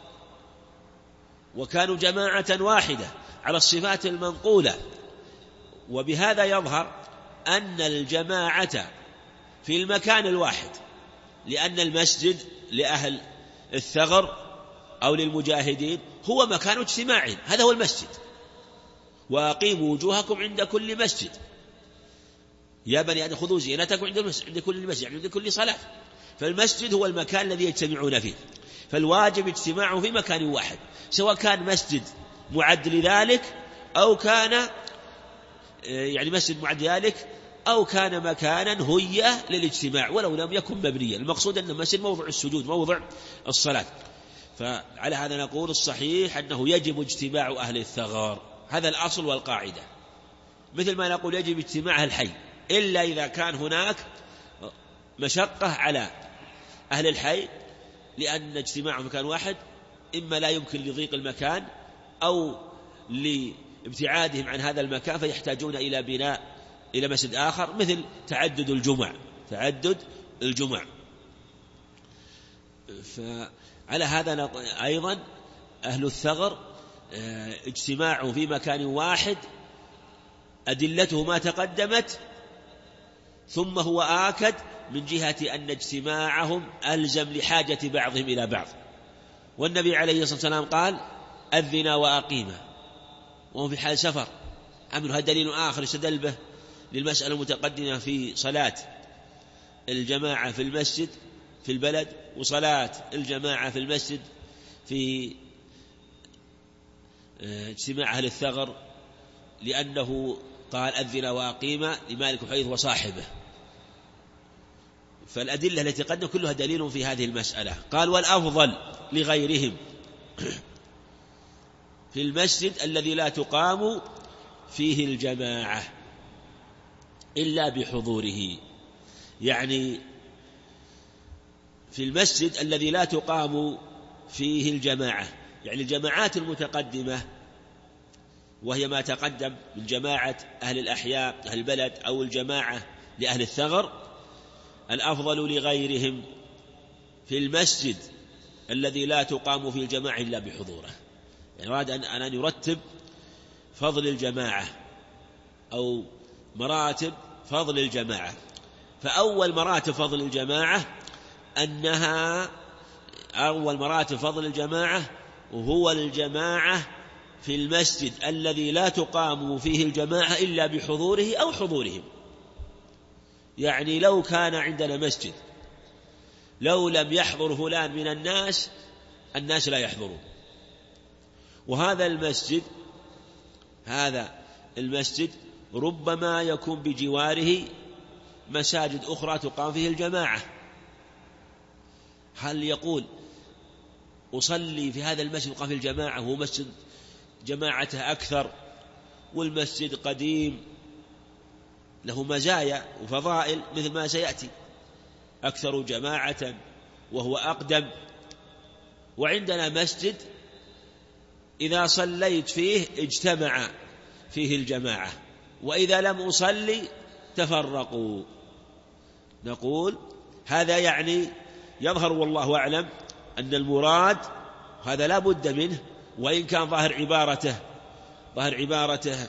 وكانوا جماعة واحدة على الصفات المنقولة. وبهذا يظهر أن الجماعة في المكان الواحد، لأن المسجد لأهل الثغر أو للمجاهدين هو مكان اجتماع، هذا هو المسجد. وأقيموا وجوهكم عند كل مسجد، يا بني آدم خذوا زينتكم عند كل مسجد، يعني عند كل صلاة. فالمسجد هو المكان الذي يجتمعون فيه، فالواجب اجتماعه في مكان واحد، سواء كان مسجد معد لذلك أو كان يعني مسجد معد لذلك أو كان مكانا هيئ للاجتماع ولو لم يكن مبنيا. المقصود أن المسجد موضع السجود، موضع الصلاة. فعلى هذا نقول الصحيح أنه يجب اجتماع أهل الثغر، هذا الأصل والقاعدة. مثل ما نقول يجب اجتماع أهل الحي، إلا إذا كان هناك مشقة على أهل الحي، لأن اجتماعهم مكان واحد إما لا يمكن لضيق المكان أو لابتعادهم عن هذا المكان فيحتاجون إلى بناء إلى مسجد آخر، مثل تعدد الجمع. فعلى هذا أيضا أهل الثغر اجتماعه في مكان واحد أدلته ما تقدمت، ثم هو آكد من جهة أن اجتماعهم ألزم لحاجة بعضهم إلى بعض. والنبي عليه الصلاة والسلام قال أذنا وأقيما وهم في حال سفر، عملها دليل آخر يستدل به للمسألة المتقدمة في صلاة الجماعة في المسجد في البلد، وصلاة الجماعة في المسجد في اجتماع أهل الثغر، لأنه قال أذنا وأقيما لمالك وحيث وصاحبه. فالأدلة التي قدنا كلها دليل في هذه المسألة. قال والأفضل لغيرهم في المسجد الذي لا تقام فيه الجماعة إلا بحضوره، يعني في المسجد الذي لا تقام فيه الجماعة، يعني الجماعات المتقدمة وهي ما تقدم من جماعة أهل الأحياء أهل البلد أو الجماعة لأهل الثغر، الأفضل لغيرهم في المسجد الذي لا تقام فيه الجماعة إلا بحضوره. يعني أراد أن يرتب فضل الجماعة أو مراتب فضل الجماعة. فأول مراتب فضل الجماعة أول مراتب فضل الجماعة وهو الجماعة في المسجد الذي لا تقام فيه الجماعة إلا بحضوره أو حضورهم. يعني لو كان عندنا مسجد لو لم يحضر فلان من الناس لا يحضرون، وهذا المسجد ربما يكون بجواره مساجد أخرى تقام فيه الجماعة، هل يقول أصلي في هذا المسجد يقام فيه الجماعة وهو مسجد جماعته أكثر والمسجد قديم له مزايا وفضائل مثل ما سيأتي، أكثر جماعة وهو أقدم، وعندنا مسجد إذا صليت فيه اجتمع فيه الجماعة وإذا لم أصلي تفرقوا. نقول هذا يعني يظهر والله أعلم أن المراد هذا لا بد منه، وإن كان ظاهر عبارته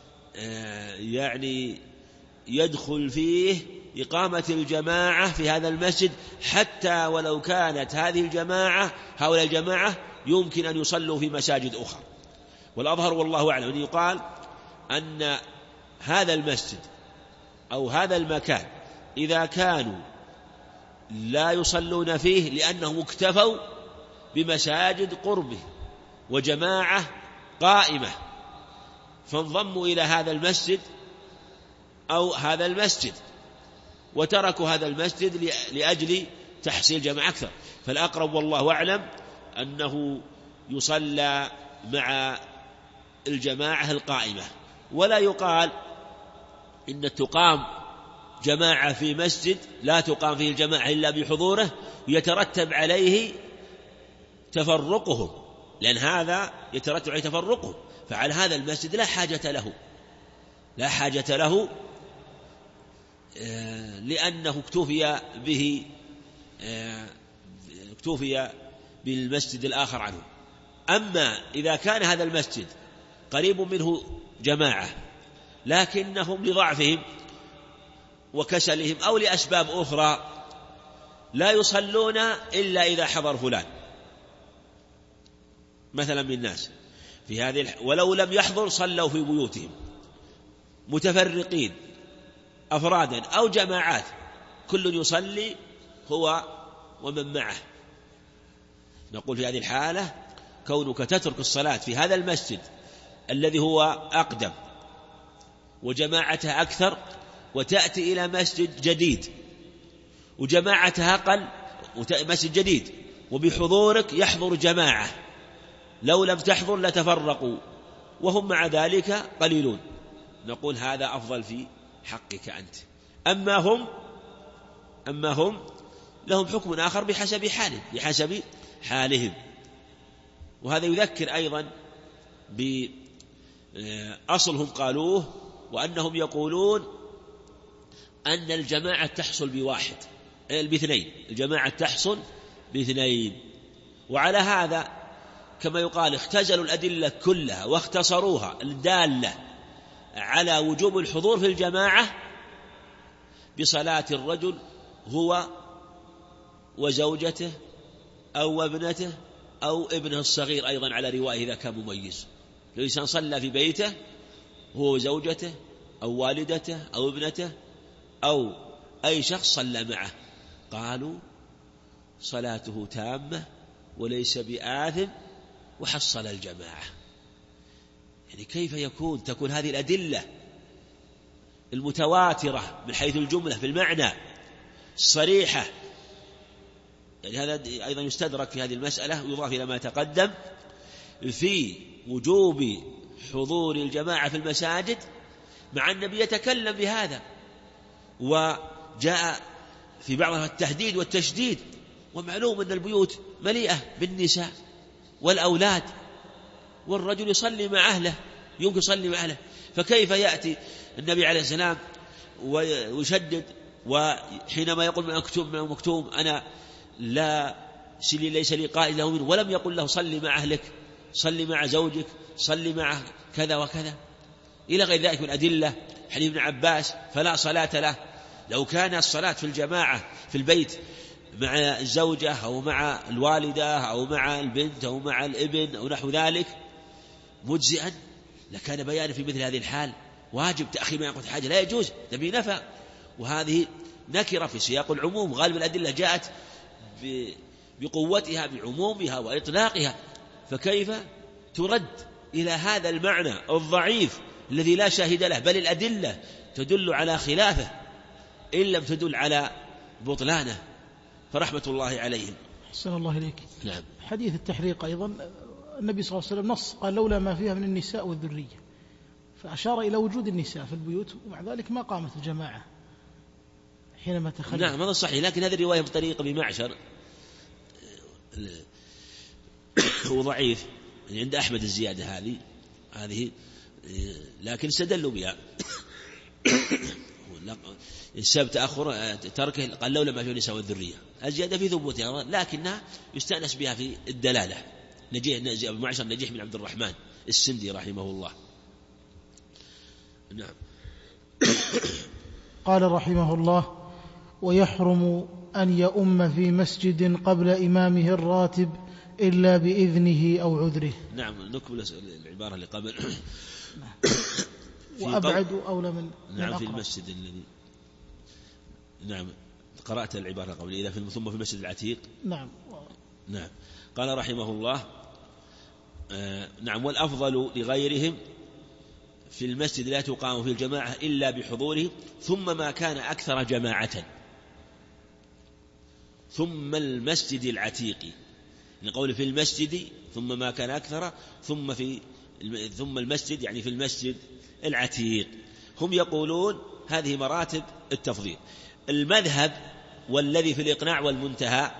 يعني يدخل فيه إقامة الجماعة في هذا المسجد، حتى ولو كانت هؤلاء الجماعة يمكن أن يصلوا في مساجد أخرى. والأظهر والله أعلم أن يقال أن هذا المسجد أو هذا المكان إذا كانوا لا يصلون فيه لأنهم اكتفوا بمساجد قربه وجماعة قائمة فانضموا إلى هذا المسجد أو هذا المسجد وتركوا هذا المسجد لأجل تحصيل جماعة أكثر، فالأقرب والله أعلم أنه يصلى مع الجماعة القائمة. ولا يقال إن تقام جماعة في مسجد لا تقام فيه الجماعة إلا بحضوره يترتب عليه تفرقهم، لأن هذا يترتب عليه تفرقهم، فعلى هذا المسجد لا حاجة له لأنه اكتفي بالمسجد الآخر عنه. أما إذا كان هذا المسجد قريب منه جماعة لكنهم لضعفهم وكسلهم أو لأسباب أخرى لا يصلون إلا إذا حضر فلان مثلا من الناس في هذه ولو لم يحضر صلوا في بيوتهم متفرقين أفرادا أو جماعات كل يصلي هو ومن معه. نقول في هذه الحالة كونك تترك الصلاة في هذا المسجد الذي هو أقدم وجماعته أكثر وتأتي إلى مسجد جديد وجماعته أقل مسجد جديد وبحضورك يحضر جماعة لو لم تحضر لتفرقوا وهم مع ذلك قليلون، نقول هذا أفضل في حقك أنت. أما هم لهم حكم آخر بحسب حالهم. وهذا يذكر أيضا بأصلهم قالوه، وأنهم يقولون أن الجماعة تحصل باثنين، الجماعة تحصل باثنين. وعلى هذا كما يقال اختزلوا الأدلة كلها واختصروها الدالة على وجوب الحضور في الجماعة بصلاة الرجل هو وزوجته أو ابنته أو ابنه الصغير أيضا على رواية إذا كان مميز. لو إنسان صلى في بيته هو وزوجته أو والدته أو ابنته أو أي شخص صلى معه قالوا صلاته تامة وليس بآثم وحصل الجماعة. يعني كيف تكون هذه الأدلة المتواترة من حيث الجملة في المعنى الصريحة؟ يعني هذا أيضا يستدرك في هذه المسألة ويضاف إلى ما تقدم في وجوب حضور الجماعة في المساجد، مع النبي يتكلم بهذا وجاء في بعضها التهديد والتشديد، ومعلوم أن البيوت مليئة بالنساء والأولاد والرجل يصلي مع أهله يمكن يصلي مع أهله، فكيف يأتي النبي عليه السلام ويشدد وحينما يقول من مكتوم أنا ليس لي قائد له منه ولم يقل له صلي مع أهلك صلي مع زوجك، صلي مع كذا وكذا إلى غير ذلك من أدلة. حديث ابن عباس فلا صلاة له. لو كان الصلاة في الجماعة في البيت مع الزوجة أو مع الوالدة أو مع البنت أو مع الابن أو نحو ذلك مجزئا لكان بيانا في مثل هذه الحال واجب تأخير ما يقضي حاجة لا يجوز، نبي نفى. وهذه نكرة في سياق العموم، غالب الأدلة جاءت بقوتها بعمومها وإطلاقها، فكيف ترد إلى هذا المعنى الضعيف الذي لا شاهد له، بل الأدلة تدل على خلافه إن لم تدل على بطلانه، فرحمة الله عليهم. أحسن الله إليك. نعم. حديث التحريق أيضا النبي صلى الله عليه وسلم نص قال لولا ما فيها من النساء والذرية، فأشار إلى وجود النساء في البيوت ومع ذلك ما قامت الجماعة حينما تخلف. نعم هذا صحيح، لكن هذه الرواية بطريقة بمعشر وضعيف يعني عند أحمد الزيادة هذه لكن استدلوا بها السبب تأخر تركه قال لولا ما فيه النساء والذرية، الزيادة في ثبوتها لكنها يستأنس بها في الدلالة. نجيح معشر نجيح بن عبد الرحمن السندي رحمه الله. نعم. قال رحمه الله: ويحرم أن يؤم في مسجد قبل إمامه الراتب إلا بإذنه أو عذره. نعم نكمل العبارة اللي قبل. وأبعد أولى من نعم في المسجد الذي نعم قرأت العبارة قبل إذا ثم في المسجد العتيق. نعم قال رحمه الله نعم والأفضل لغيرهم في المسجد لا تقام في الجماعة إلا بحضوره ثم ما كان أكثر جماعة ثم المسجد العتيق، نقول في المسجد ثم ما كان أكثر ثم المسجد يعني في المسجد العتيق. هم يقولون هذه مراتب التفضيل. المذهب والذي في الإقناع والمنتهى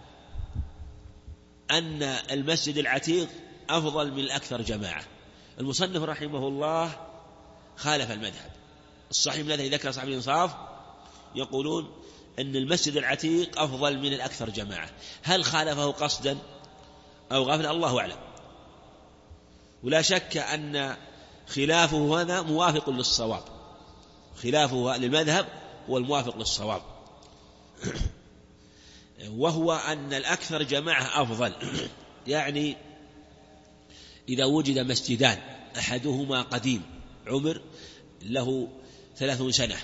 أن المسجد العتيق أفضل من الأكثر جماعة. المصنف رحمه الله خالف المذهب الصحيح من الذي ذكر صاحب الإنصاف، يقولون أن المسجد العتيق أفضل من الأكثر جماعة. هل خالفه قصدا أو غفلة الله أعلم، ولا شك أن خلافه هذا موافق للصواب، خلافه للمذهب هو الموافق للصواب، وهو أن الأكثر جماعة أفضل. يعني إذا وجد مسجدان أحدهما قديم عمر له 30 سنة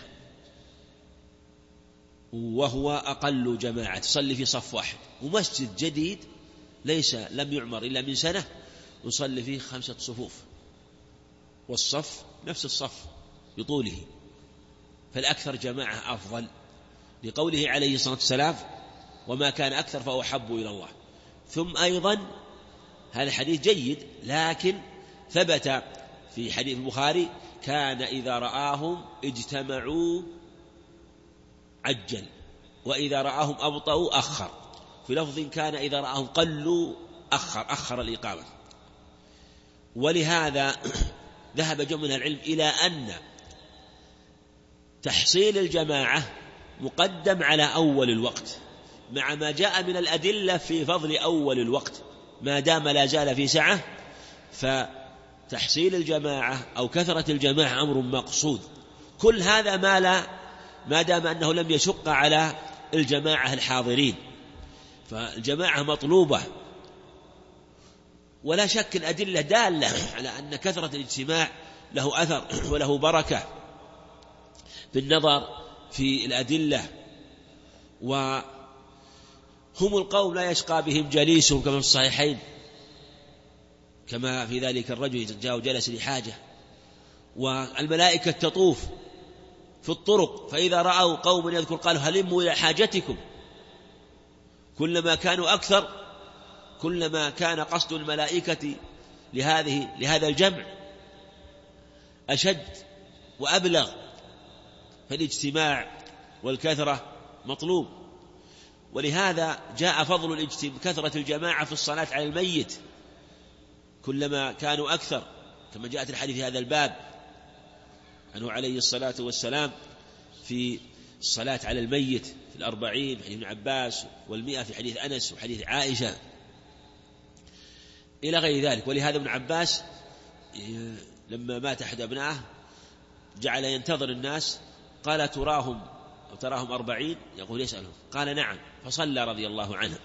وهو أقل جماعة تصلي في صف واحد، ومسجد جديد لم يعمر إلا من سنة يصلي فيه 5 صفوف والصف نفس الصف بطوله، فالأكثر جماعة أفضل لقوله عليه الصلاة والسلام وما كان أكثر فهو أحب إلى الله. ثم أيضا هذا الحديث جيد لكن ثبت في حديث البخاري كان إذا رآهم اجتمعوا عجل وإذا رآهم أبطأوا أخر، في لفظ كان إذا رآهم قلوا أخر الإقامة. ولهذا ذهب جمع من العلم إلى أن تحصيل الجماعة مقدم على أول الوقت مع ما جاء من الأدلة في فضل أول الوقت ما دام لا زال في سعة، فتحصيل الجماعة أو كثرة الجماعة أمر مقصود. كل هذا ما دام أنه لم يشق على الجماعة الحاضرين، فالجماعة مطلوبة. ولا شك الأدلة دالة على أن كثرة الاجتماع له أثر وله بركة بالنظر في الأدلة. وهم القوم لا يشقى بهم جليسهم كما في الصحيحين، كما في ذلك الرجل جاء وجلس لحاجة، والملائكة تطوف في الطرق فإذا رأوا قوم يذكر قالوا هلموا إلى حاجتكم. كلما كانوا أكثر كلما كان قصد الملائكة لهذا الجمع أشد وأبلغ، فالاجتماع والكثرة مطلوب. ولهذا جاء فضل كثرة الجماعة في الصلاة على الميت كلما كانوا أكثر، كما جاءت الحديث في هذا الباب عنه عليه الصلاة والسلام في الصلاة على الميت في 40 في حديث ابن عباس 100 في حديث أنس وحديث عائشة. إلى غير ذلك. ولهذا ابن عباس لما مات أحد أبنائه جعل ينتظر الناس، قال تراهم 40؟ يقول يسألهم، قال نعم، فصلى رضي الله عنه.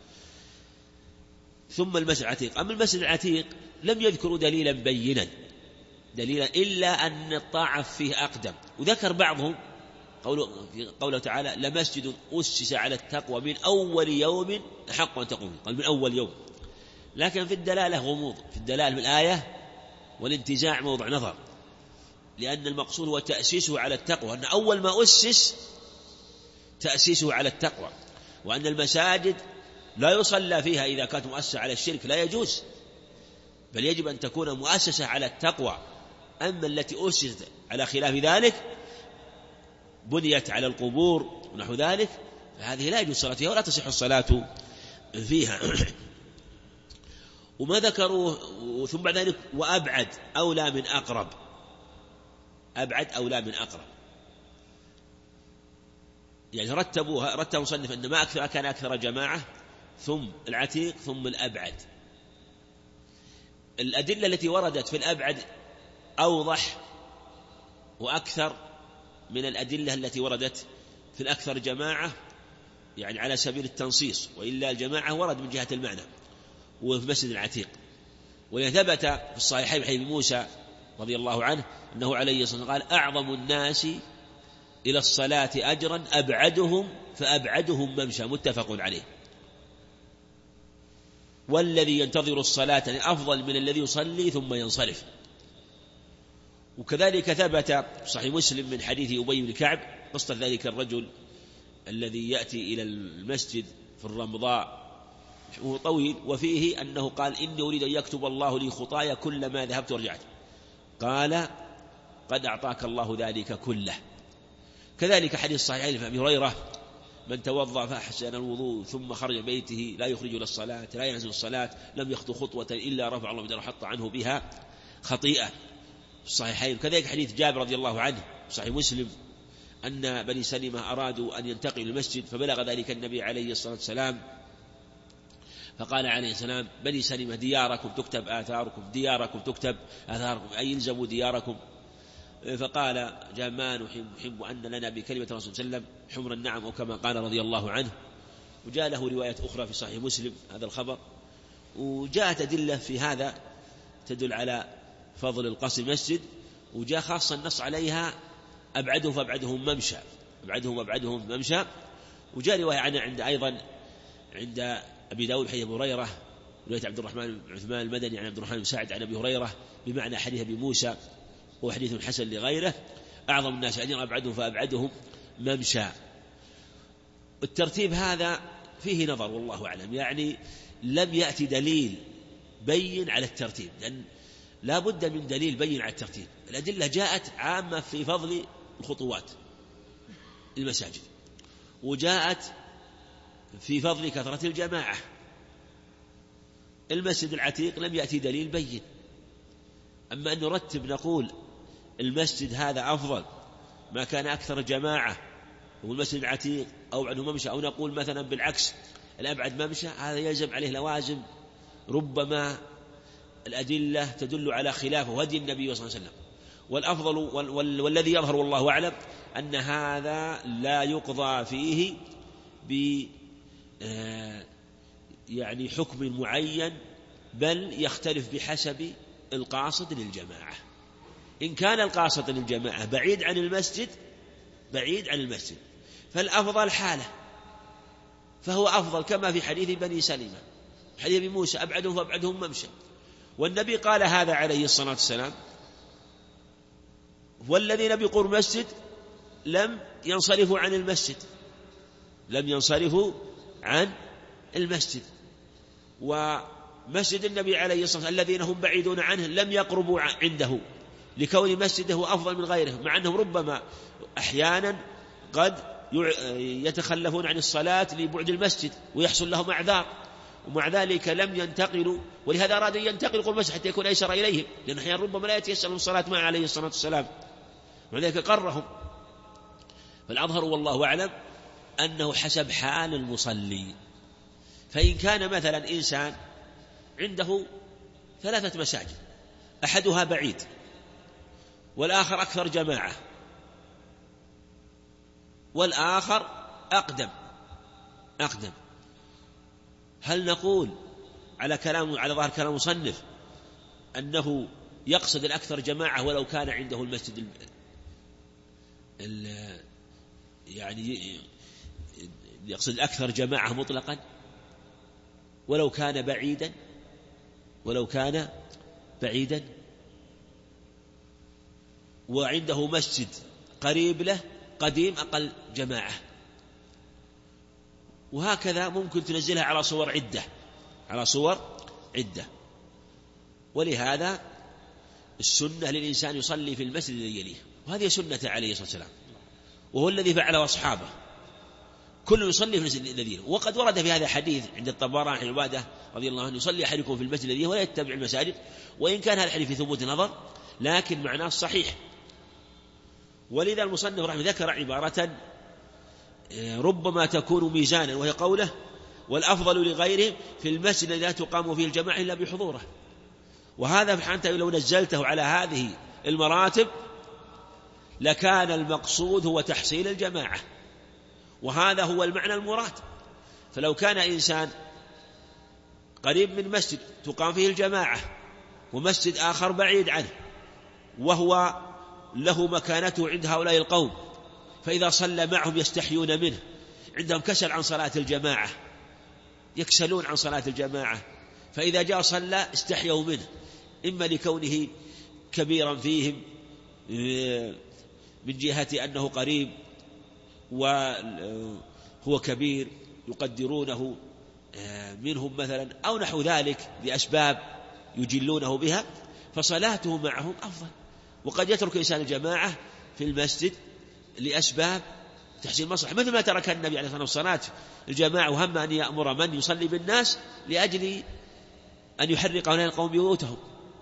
ثم المسجد العتيق. أما المسجد العتيق لم يذكروا دليلا بينا إلا أن الطاعة فيه أقدم، وذكر بعضهم قوله تعالى لمسجد أسس على التقوى من أول يوم أحق أن تقوم، قال من أول يوم، لكن في الدلالة غموض، في الدلالة من الآية والانتزاع موضع نظر، لأن المقصود هو تأسيسه على التقوى، أن أول ما أسس تأسيسه على التقوى، وأن المساجد لا يصلى فيها إذا كانت مؤسسة على الشرك، لا يجوز، بل يجب أن تكون مؤسسة على التقوى. أما التي أسست على خلاف ذلك بنيت على القبور ونحو ذلك فهذه لا يجوز الصلاة فيها ولا تصح الصلاة فيها. وما ذكروه ثم بعد ذلك وأبعد أولى من أقرب، أبعد أولى من أقرب، يعني رتب مصنف أن ما كان أكثر جماعة ثم العتيق ثم الأبعد. الأدلة التي وردت في الأبعد أوضح وأكثر من الأدلة التي وردت في الأكثر جماعة، يعني على سبيل التنصيص، وإلا الجماعة ورد من جهة المعنى وفي مسجد العتيق. وثبت في الصحيحين حديث موسى رضي الله عنه أنه عليه الصلاة والسلام قال أعظم الناس إلى الصلاة أجرا أبعدهم فأبعدهم ممشى، متفق عليه. والذي ينتظر الصلاة أفضل من الذي يصلي ثم ينصرف. وكذلك ثبت في صحيح مسلم من حديث أبي بن كعب قصة ذلك الرجل الذي يأتي إلى المسجد في الرمضاء وهو طويل، وفيه أنه قال إني أريد أن يكتب الله لي خطايا كلما ذهبت ورجعت، قال قد أعطاك الله ذلك كله. كذلك حديث صحيحين في أبي هريرة من توضأ فأحسن الوضوء ثم خرج بيته لا يخرج للصلاة لا ينزل الصلاة لم يخطو خطوة إلا رفع الله بدنه حط عنه بها خطيئة في الصحيحين. كذلك حديث جابر رضي الله عنه في صحيح مسلم أن بني سلمة أرادوا أن ينتقلوا للمسجد فبلغ ذلك النبي عليه الصلاة والسلام فقال عليه السلام بني سلمة دياركم تكتب آثاركم، دياركم تكتب آثاركم، أي يلزموا دياركم. فقال جامان نحب أن لنا بكلمة رسول صلى الله عليه وسلم حمر النعم أو كما قال رضي الله عنه. وجاء له رواية أخرى في صحيح مسلم هذا الخبر، وجاءت أدلة في هذا تدل على فضل القصر المسجد، وجاء خاصة النص عليها أبعدهم فأبعدهم ممشى، أبعدهم وأبعدهم ممشى. وجاء رواية عنه عند أبي داود حديث أبي هريرة رواية عبد الرحمن بن عثمان المدني عن عبد الرحمن بن سعد عن أبي هريرة بمعنى حديث أبي موسى، هو حديث حسن لغيره أعظم الناس أجرا أبعدهم فأبعدهم ممشى. الترتيب هذا فيه نظر والله أعلم، يعني لم يأتي دليل بين على الترتيب، لأن لا بد من دليل بين على الترتيب. الأدلة جاءت عامة في فضل الخطوات المساجد، وجاءت في فضل كثرة الجماعة. المسجد العتيق لم يأتي دليل بين، أما أن نرتب نقول المسجد هذا أفضل ما كان أكثر جماعة والمسجد العتيق أو عنه ممشى، أو نقول مثلا بالعكس الأبعد ممشى، هذا يلزم عليه لوازم ربما الأدلة تدل على خلافه وهدي النبي صلى الله عليه وسلم. والأفضل والذي يظهر والله أعلم أن هذا لا يقضى فيه يعني حكم معين، بل يختلف بحسب القاصد للجماعة. إن كان القاصد للجماعة بعيد عن المسجد فالأفضل حاله، فهو أفضل كما في حديث بني سلمة حديث ابي موسى أبعدهم فأبعدهم ممشى. والنبي قال هذا عليه الصلاة والسلام، والذين بقرب المسجد لم ينصرفوا عن المسجد، ومسجد النبي عليه الصلاة والسلام الذين هم بعيدون عنه لم يقربوا عنده لكون مسجده أفضل من غيره، مع أنهم ربما أحيانا قد يتخلفون عن الصلاة لبعد المسجد ويحصل لهم أعذار، ومع ذلك لم ينتقلوا، ولهذا أراد أن ينتقل قرب المسجد حتى يكون أيسر إليهم، لأن أحيانا ربما لا يتيسر لهم الصلاة معه عليه الصلاة والسلام، ومع ذلك قرهم. فالأظهر والله أعلم أنه حسب حال المصلي. فإن كان مثلا إنسان عنده 3 مساجد، أحدها بعيد والآخر أكثر جماعة والآخر أقدم، هل نقول على ظاهر كلام المصنف أنه يقصد الأكثر جماعة ولو كان عنده المسجد يعني يقصد الأكثر جماعة مطلقا ولو كان بعيدا وعنده مسجد قريب له قديم أقل جماعة؟ وهكذا ممكن تنزلها على صور عدة. ولهذا السنة للإنسان يصلي في المسجد الذي يليه، وهذه سنة عليه الصلاة والسلام، وهو الذي فعله أصحابه، كل يصلي في المسجد الذي يليه. وقد ورد في هذا حديث عند الطبراني عن عبادة رضي الله عنه يصلي أحدكم في المسجد الذي ولا يتبع المساجد، وإن كان هذا الحديث في ثبوت نظر لكن معناه صحيح. ولذا المصنف رحمه ذكر عبارة ربما تكون ميزانا، وهي قوله والأفضل لغيرهم في المسجد لا تقام فيه الجماعة إلا بحضوره. وهذا حتى لو نزلته على هذه المراتب لكان المقصود هو تحصيل الجماعة، وهذا هو المعنى المراد. فلو كان إنسان قريب من مسجد تقام فيه الجماعة ومسجد آخر بعيد عنه وهو له مكانته عند هؤلاء القوم، فإذا صلى معهم يستحيون منه، عندهم كسل عن صلاة الجماعة، يكسلون عن صلاة الجماعة، فإذا جاء صلى استحيوا منه، إما لكونه كبيرا فيهم من جهة أنه قريب وهو كبير يقدرونه منهم مثلا، أو نحو ذلك لأسباب يجلونه بها، فصلاته معهم أفضل. وقد يترك إنسان الجماعة في المسجد لأسباب تحصيل مصلحة، مثل ما ترك النبي عليه الصلاة والسلام صلاة الجماعة وهم أن يأمر من يصلي بالناس لأجل أن يحرق هؤلاء القوم بيوتهم.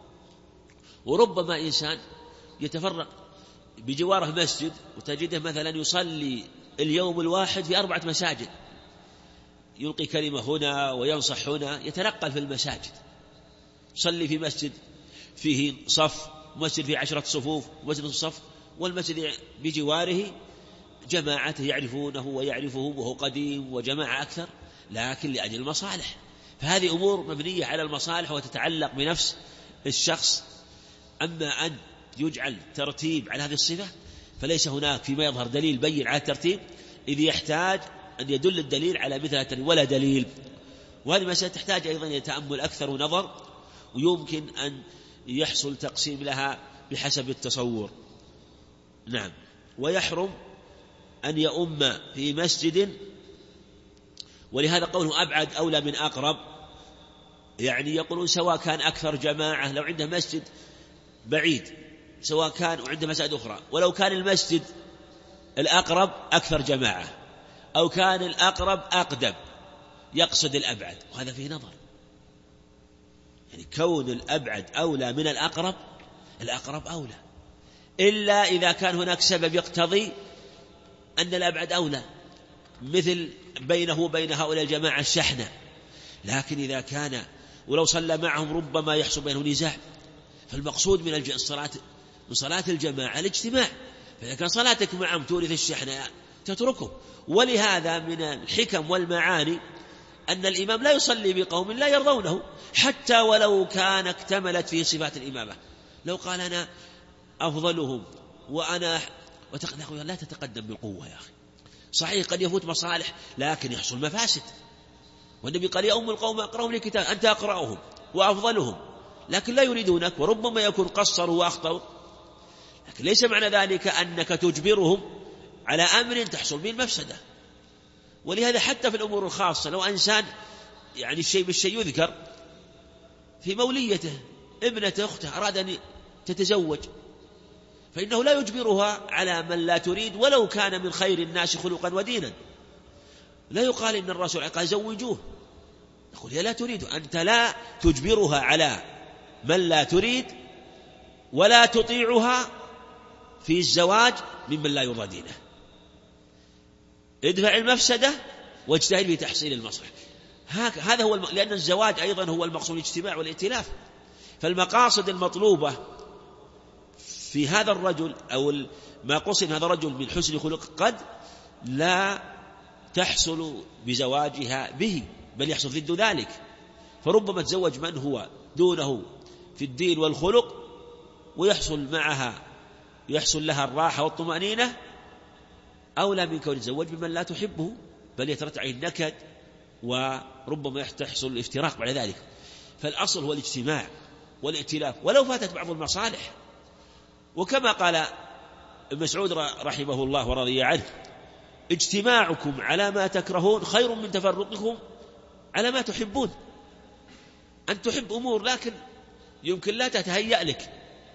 وربما إنسان يتفرق بجواره مسجد وتجده مثلا يصلي اليوم الواحد في 4 مساجد، يلقي كلمة هنا وينصح هنا، يتنقل في المساجد، يصلي في مسجد فيه صف، مسجد فيه 10 صفوف، مسجد في الصف، والمسجد بجواره جماعته يعرفونه ويعرفهم وهو قديم وجماعة أكثر، لكن لأجل المصالح. فهذه أمور مبنية على المصالح وتتعلق بنفس الشخص. أما أن يجعل ترتيب على هذه الصفة فليس هناك فيما يظهر دليل بين على الترتيب، إذ يحتاج أن يدل الدليل على مثل ولا دليل. وهذه مسألة تحتاج أيضا إلى تأمل أكثر ونظر، ويمكن أن يحصل تقسيم لها بحسب التصور. نعم. ويحرم أن يؤم في مسجد، ولهذا قوله أبعد أولى من أقرب، يعني يقولون سواء كان أكثر جماعة لو عنده مسجد بعيد، سواء كان وعنده مساجد أخرى، ولو كان المسجد الأقرب أكثر جماعة أو كان الأقرب أقدم، يقصد الأبعد، وهذا فيه نظر. يعني كون الأبعد أولى من الأقرب، الأقرب أولى، إلا إذا كان هناك سبب يقتضي أن الأبعد أولى، مثل بينه وبين هؤلاء الجماعة الشحنة. لكن إذا كان ولو صلى معهم ربما يحصل بينه نزاع، فالمقصود من صلاة الجماعة الاجتماع، فإذا كان صلاتك معهم تورث الشحنة تتركه. ولهذا من الحكم والمعاني أن الإمام لا يصلي بقوم لا يرضونه، حتى ولو كان اكتملت فيه صفات الإمامة. لو قال أنا أفضلهم وأنا لا تتقدم بالقوة يا أخي، صحيح قد يفوت مصالح لكن يحصل مفاسد. والنبي قال يا أم القوم أقرأهم لكتاب، أنت أقرأهم وأفضلهم، لكن لا يريدونك، وربما يكون قصروا وأخطأوا، لكن ليس معنى ذلك أنك تجبرهم على أمر تحصل به المفسدة. ولهذا حتى في الأمور الخاصة لو إنسان يعني الشيء بالشيء يذكر في موليته ابنة أخته أراد أن تتزوج، فإنه لا يجبرها على من لا تريد ولو كان من خير الناس خلقا ودينا. لا يقال إن الرسول قال زوجوه، يقول هي لا تريد، أنت لا تجبرها على من لا تريد ولا تطيعها في الزواج ممن لا يرضى دينه. ادفع المفسدة واجتهد في تحصيل المصلحة. هذا هو لأن الزواج أيضا هو المقصود الاجتماع والائتلاف، فالمقاصد المطلوبة في هذا الرجل أو ما قصد هذا الرجل من حسن خلق قد لا تحصل بزواجها به، بل يحصل ضد ذلك، فربما تزوج من هو دونه في الدين والخلق ويحصل لها الراحة والطمأنينة، أولى من كون يتزوج بمن لا تحبه بل يترتب عليه النكد وربما تحصل الافتراق بعد ذلك. فالأصل هو الاجتماع والائتلاف ولو فاتت بعض المصالح. وكما قال ابن مسعود رحمه الله ورضي عنه: اجتماعكم على ما تكرهون خير من تفرقكم على ما تحبون. أن تحب أمور لكن يمكن لا تتهيأ لك،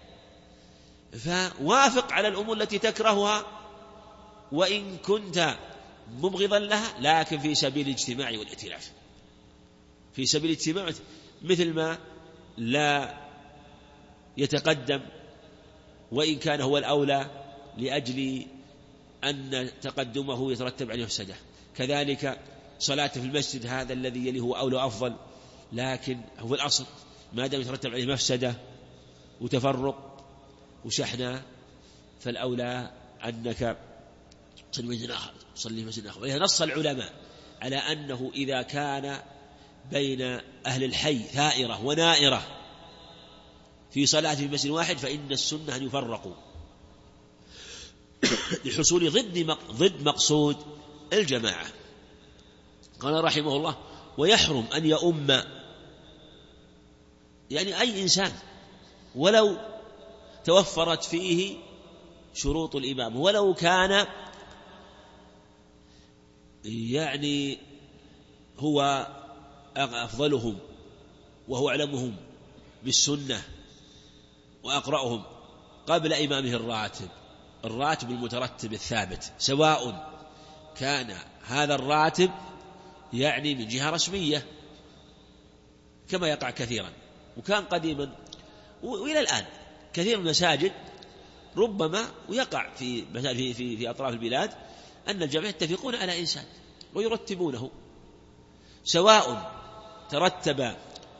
فوافق على الأمور التي تكرهها وإن كنت مبغضا لها، لكن في سبيل الاجتماع والائتلاف، في سبيل الاجتماع، مثل ما لا يتقدم وإن كان هو الأولى لأجل أن تقدمه يترتب عليه مفسدة. كذلك صلاة في المسجد هذا الذي يليه هو أولى أفضل، لكن هو الأصل ما دام يترتب عليه مفسدة وتفرق وشحنة فالأولى أنك تصلي مسجد آخر. ولهذا نص العلماء على أنه إذا كان بين أهل الحي ثائرة ونائرة في صلاة في مسجد واحد فإن السنة أن يفرقوا لحصول ضد مقصود الجماعة. قال رحمه الله: ويحرم أن يؤم يعني أي إنسان ولو توفرت فيه شروط الإمام، ولو كان يعني هو أفضلهم وهو أعلمهم بالسنة وأقرأهم قبل إمامه الراتب المترتب الثابت، سواء كان هذا الراتب يعني من جهة رسمية كما يقع كثيرا، وكان قديما وإلى الآن كثير من المساجد ربما ويقع في أطراف البلاد أن الجماعة يتفقون على إنسان ويرتبونه، سواء ترتب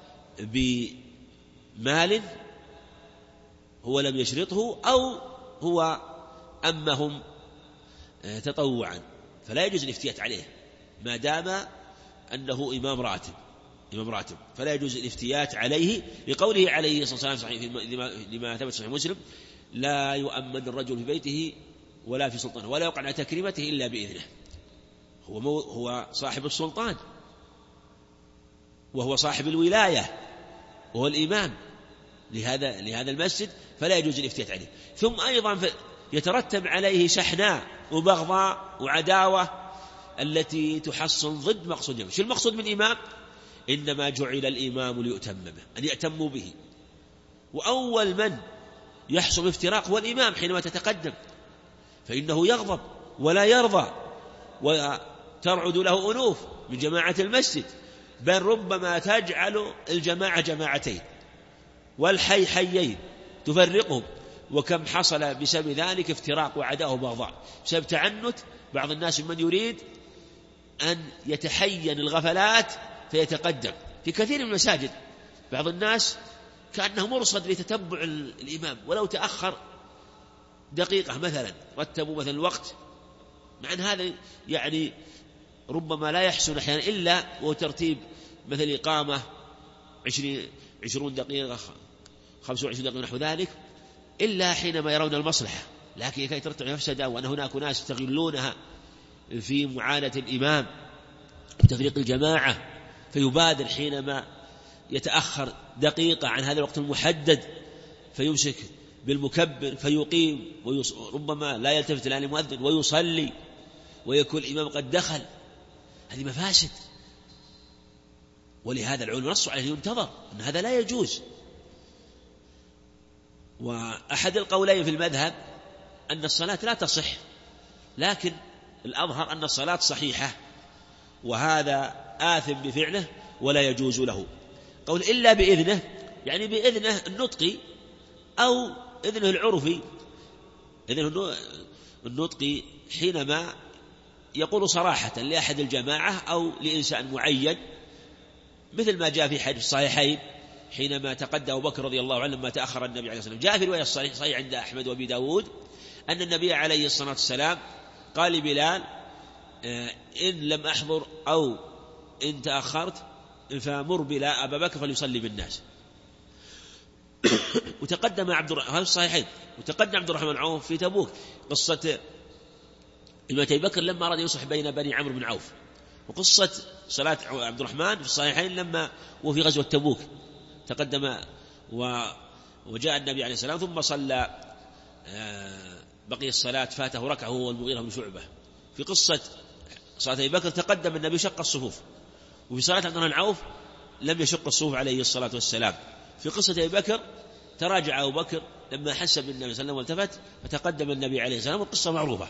بمال هو لم يشرطه أو هو أمهم تطوعا، فلا يجوز الافتيات عليه ما دام أنه إمام راتب، فلا يجوز الافتيات عليه، لقوله عليه الصلاة والسلام لما ثبت صحيح مسلم: لا يؤمن الرجل في بيته ولا في سلطانه ولا يوقع على تكريمته إلا بإذنه. هو صاحب السلطان وهو صاحب الولاية وهو الإمام لهذا المسجد، فلا يجوز الافتيات عليه. ثم أيضا يترتب عليه شحناء وبغضاء وعداوة التي تحصل ضد مقصود الإمام. شو المقصود من الإمام؟ إنما جعل الإمام ليؤتم به، أن يأتموا به، وأول من يحصل افتراق هو الإمام حينما تتقدم، فإنه يغضب ولا يرضى وترعد له أنوف من جماعة المسجد، بل ربما تجعل الجماعة جماعتين والحي حيين تفرقهم. وكم حصل بسبب ذلك افتراق وعداء وبغضاء بسبب تعنت بعض الناس من يريد أن يتحين الغفلات فيتقدم. في كثير من المساجد بعض الناس كأنه مرصد لتتبع الإمام، ولو تأخر دقيقة مثلا رتبوا مثلا الوقت، مع أن هذا يعني ربما لا يحسن أحيانا إلا وترتيب مثل إقامة 20 دقيقة 25 دقيقة نحو ذلك، إلا حينما يرون المصلحة، لكن كي ترتب مفسدة وأن هناك ناس يستغلونها في معاناة الإمام وتفريق الجماعة، فيبادر حينما يتأخر دقيقة عن هذا الوقت المحدد فيمسك بالمكبر فيقيم ربما لا يلتفت إلى المؤذن ويصلي ويكون الإمام قد دخل. هذه مفاسد، ولهذا العلماء نصوا عليه ينتظر أن هذا لا يجوز. وأحد القولين في المذهب أن الصلاة لا تصح، لكن الأظهر أن الصلاة صحيحة وهذا آثم بفعله ولا يجوز له. قول إلا بإذنه يعني بإذنه النطقي أو إذنه العرفي. إذنه النطقي حينما يقول صراحة لأحد الجماعة أو لإنسان معين، مثل ما جاء في حديث الصحيحين حينما تقدم أبو بكر رضي الله عنه لما تأخر النبي عليه الصلاة والسلام. جاء في رواية صحيح عند أحمد وأبي داود أن النبي عليه الصلاة والسلام قال لبلال إن لم أحضر أو إن تأخرت فمر بلا أبا بكر فليصلي بالناس. وتقدم هذا الصحيحين، وتقدم عبد الرحمن عوف في تبوك قصة أبي بكر لما أراد يصلح بين بني عمرو بن عوف، وقصة صلاة عبد الرحمن في الصحيحين لما وفي غزوة تبوك تقدم وجاء النبي عليه السلام ثم صلى بقي الصلاة فاته ركعة هو والمغيرة بن شعبة. في قصة صلاة أبي بكر تقدم النبي شق الصفوف، وفي صلاة عبد الرحمن بن عوف لم يشق الصفوف عليه الصلاة والسلام. في قصة أبي بكر تراجع أبو بكر لما حس بالنبي صلى الله عليه وسلم والتفت فتقدم النبي عليه السلام، والقصة معروفة.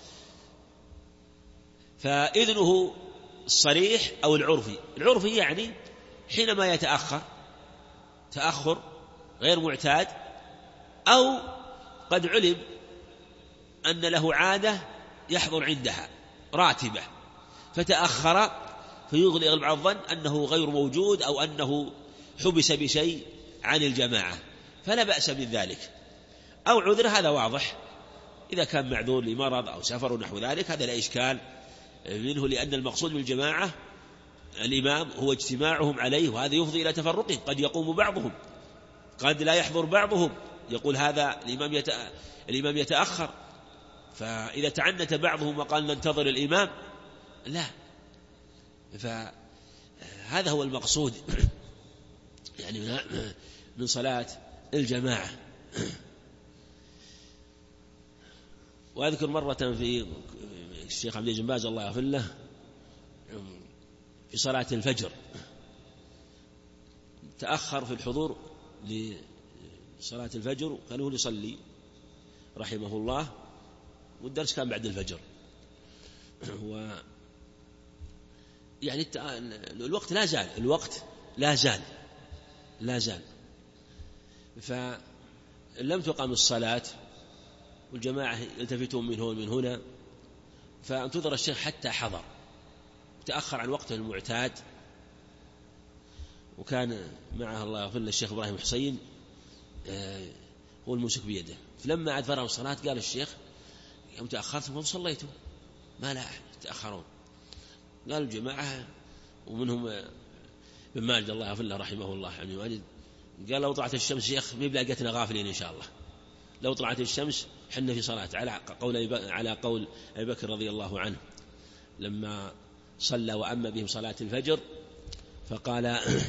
فإذنه الصريح أو العرفي يعني حينما يتأخر تأخر غير معتاد، أو قد علم أن له عادة يحضر عندها راتبة فتأخر فيغلب على الظن أنه غير موجود أو أنه حبس بشيء عن الجماعة، فلا بأس من ذلك. أو عذر هذا واضح، إذا كان معذور لمرض أو سفر ونحو ذلك هذا لا إشكال منه، لأن المقصود بالجماعة الإمام هو اجتماعهم عليه، وهذا يفضي إلى تفرقه، قد يقوم بعضهم قد لا يحضر بعضهم، يقول هذا الإمام يتأخر، فإذا تعنت بعضهم وقال ننتظر الإمام لا، فهذا هو المقصود يعني من صلاة الجماعة. وأذكر مرة في الشيخ عبد بن باز الله يغفر له في صلاة الفجر تأخر في الحضور لصلاة الفجر، كانوا يصلي رحمه الله، والدرس كان بعد الفجر، يعني الوقت لا زال فلم تقام الصلاة والجماعة يلتفتون من هون من هنا، فانتظر الشيخ حتى حضر وتأخر عن وقته المعتاد، وكان معه الله يغفر له الشيخ إبراهيم حسين هو الممسك بيده. فلما عاد فرغ الصلاة قال الشيخ يوم تأخرتم وصليتم ما لا أحد تأخرون. قال الجماعة ومنهم بن ماجد الله يغفر له رحمه الله يعني ماجد قال لو طلعت الشمس شيخ ما بلاقتنا غافلين إن شاء الله، لو طلعت الشمس حنا في صلاة على قول أبي بكر رضي الله عنه لما صلى وأما بهم صلاة الفجر، فقال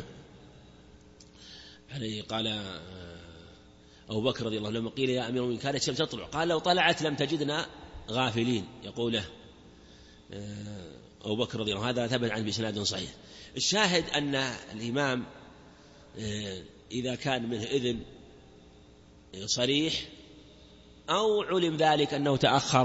قال أبو بكر رضي الله عنه لما قيل يا أمير المؤمنين كانت الشمس تطلع قال لو طلعت لم تجدنا غافلين، يقوله أبو بكر رضي الله عنه. هذا ثبت عنه بإسناد صحيح. الشاهد أن الإمام إذا كان منه إذن صريح أو علم ذلك أنه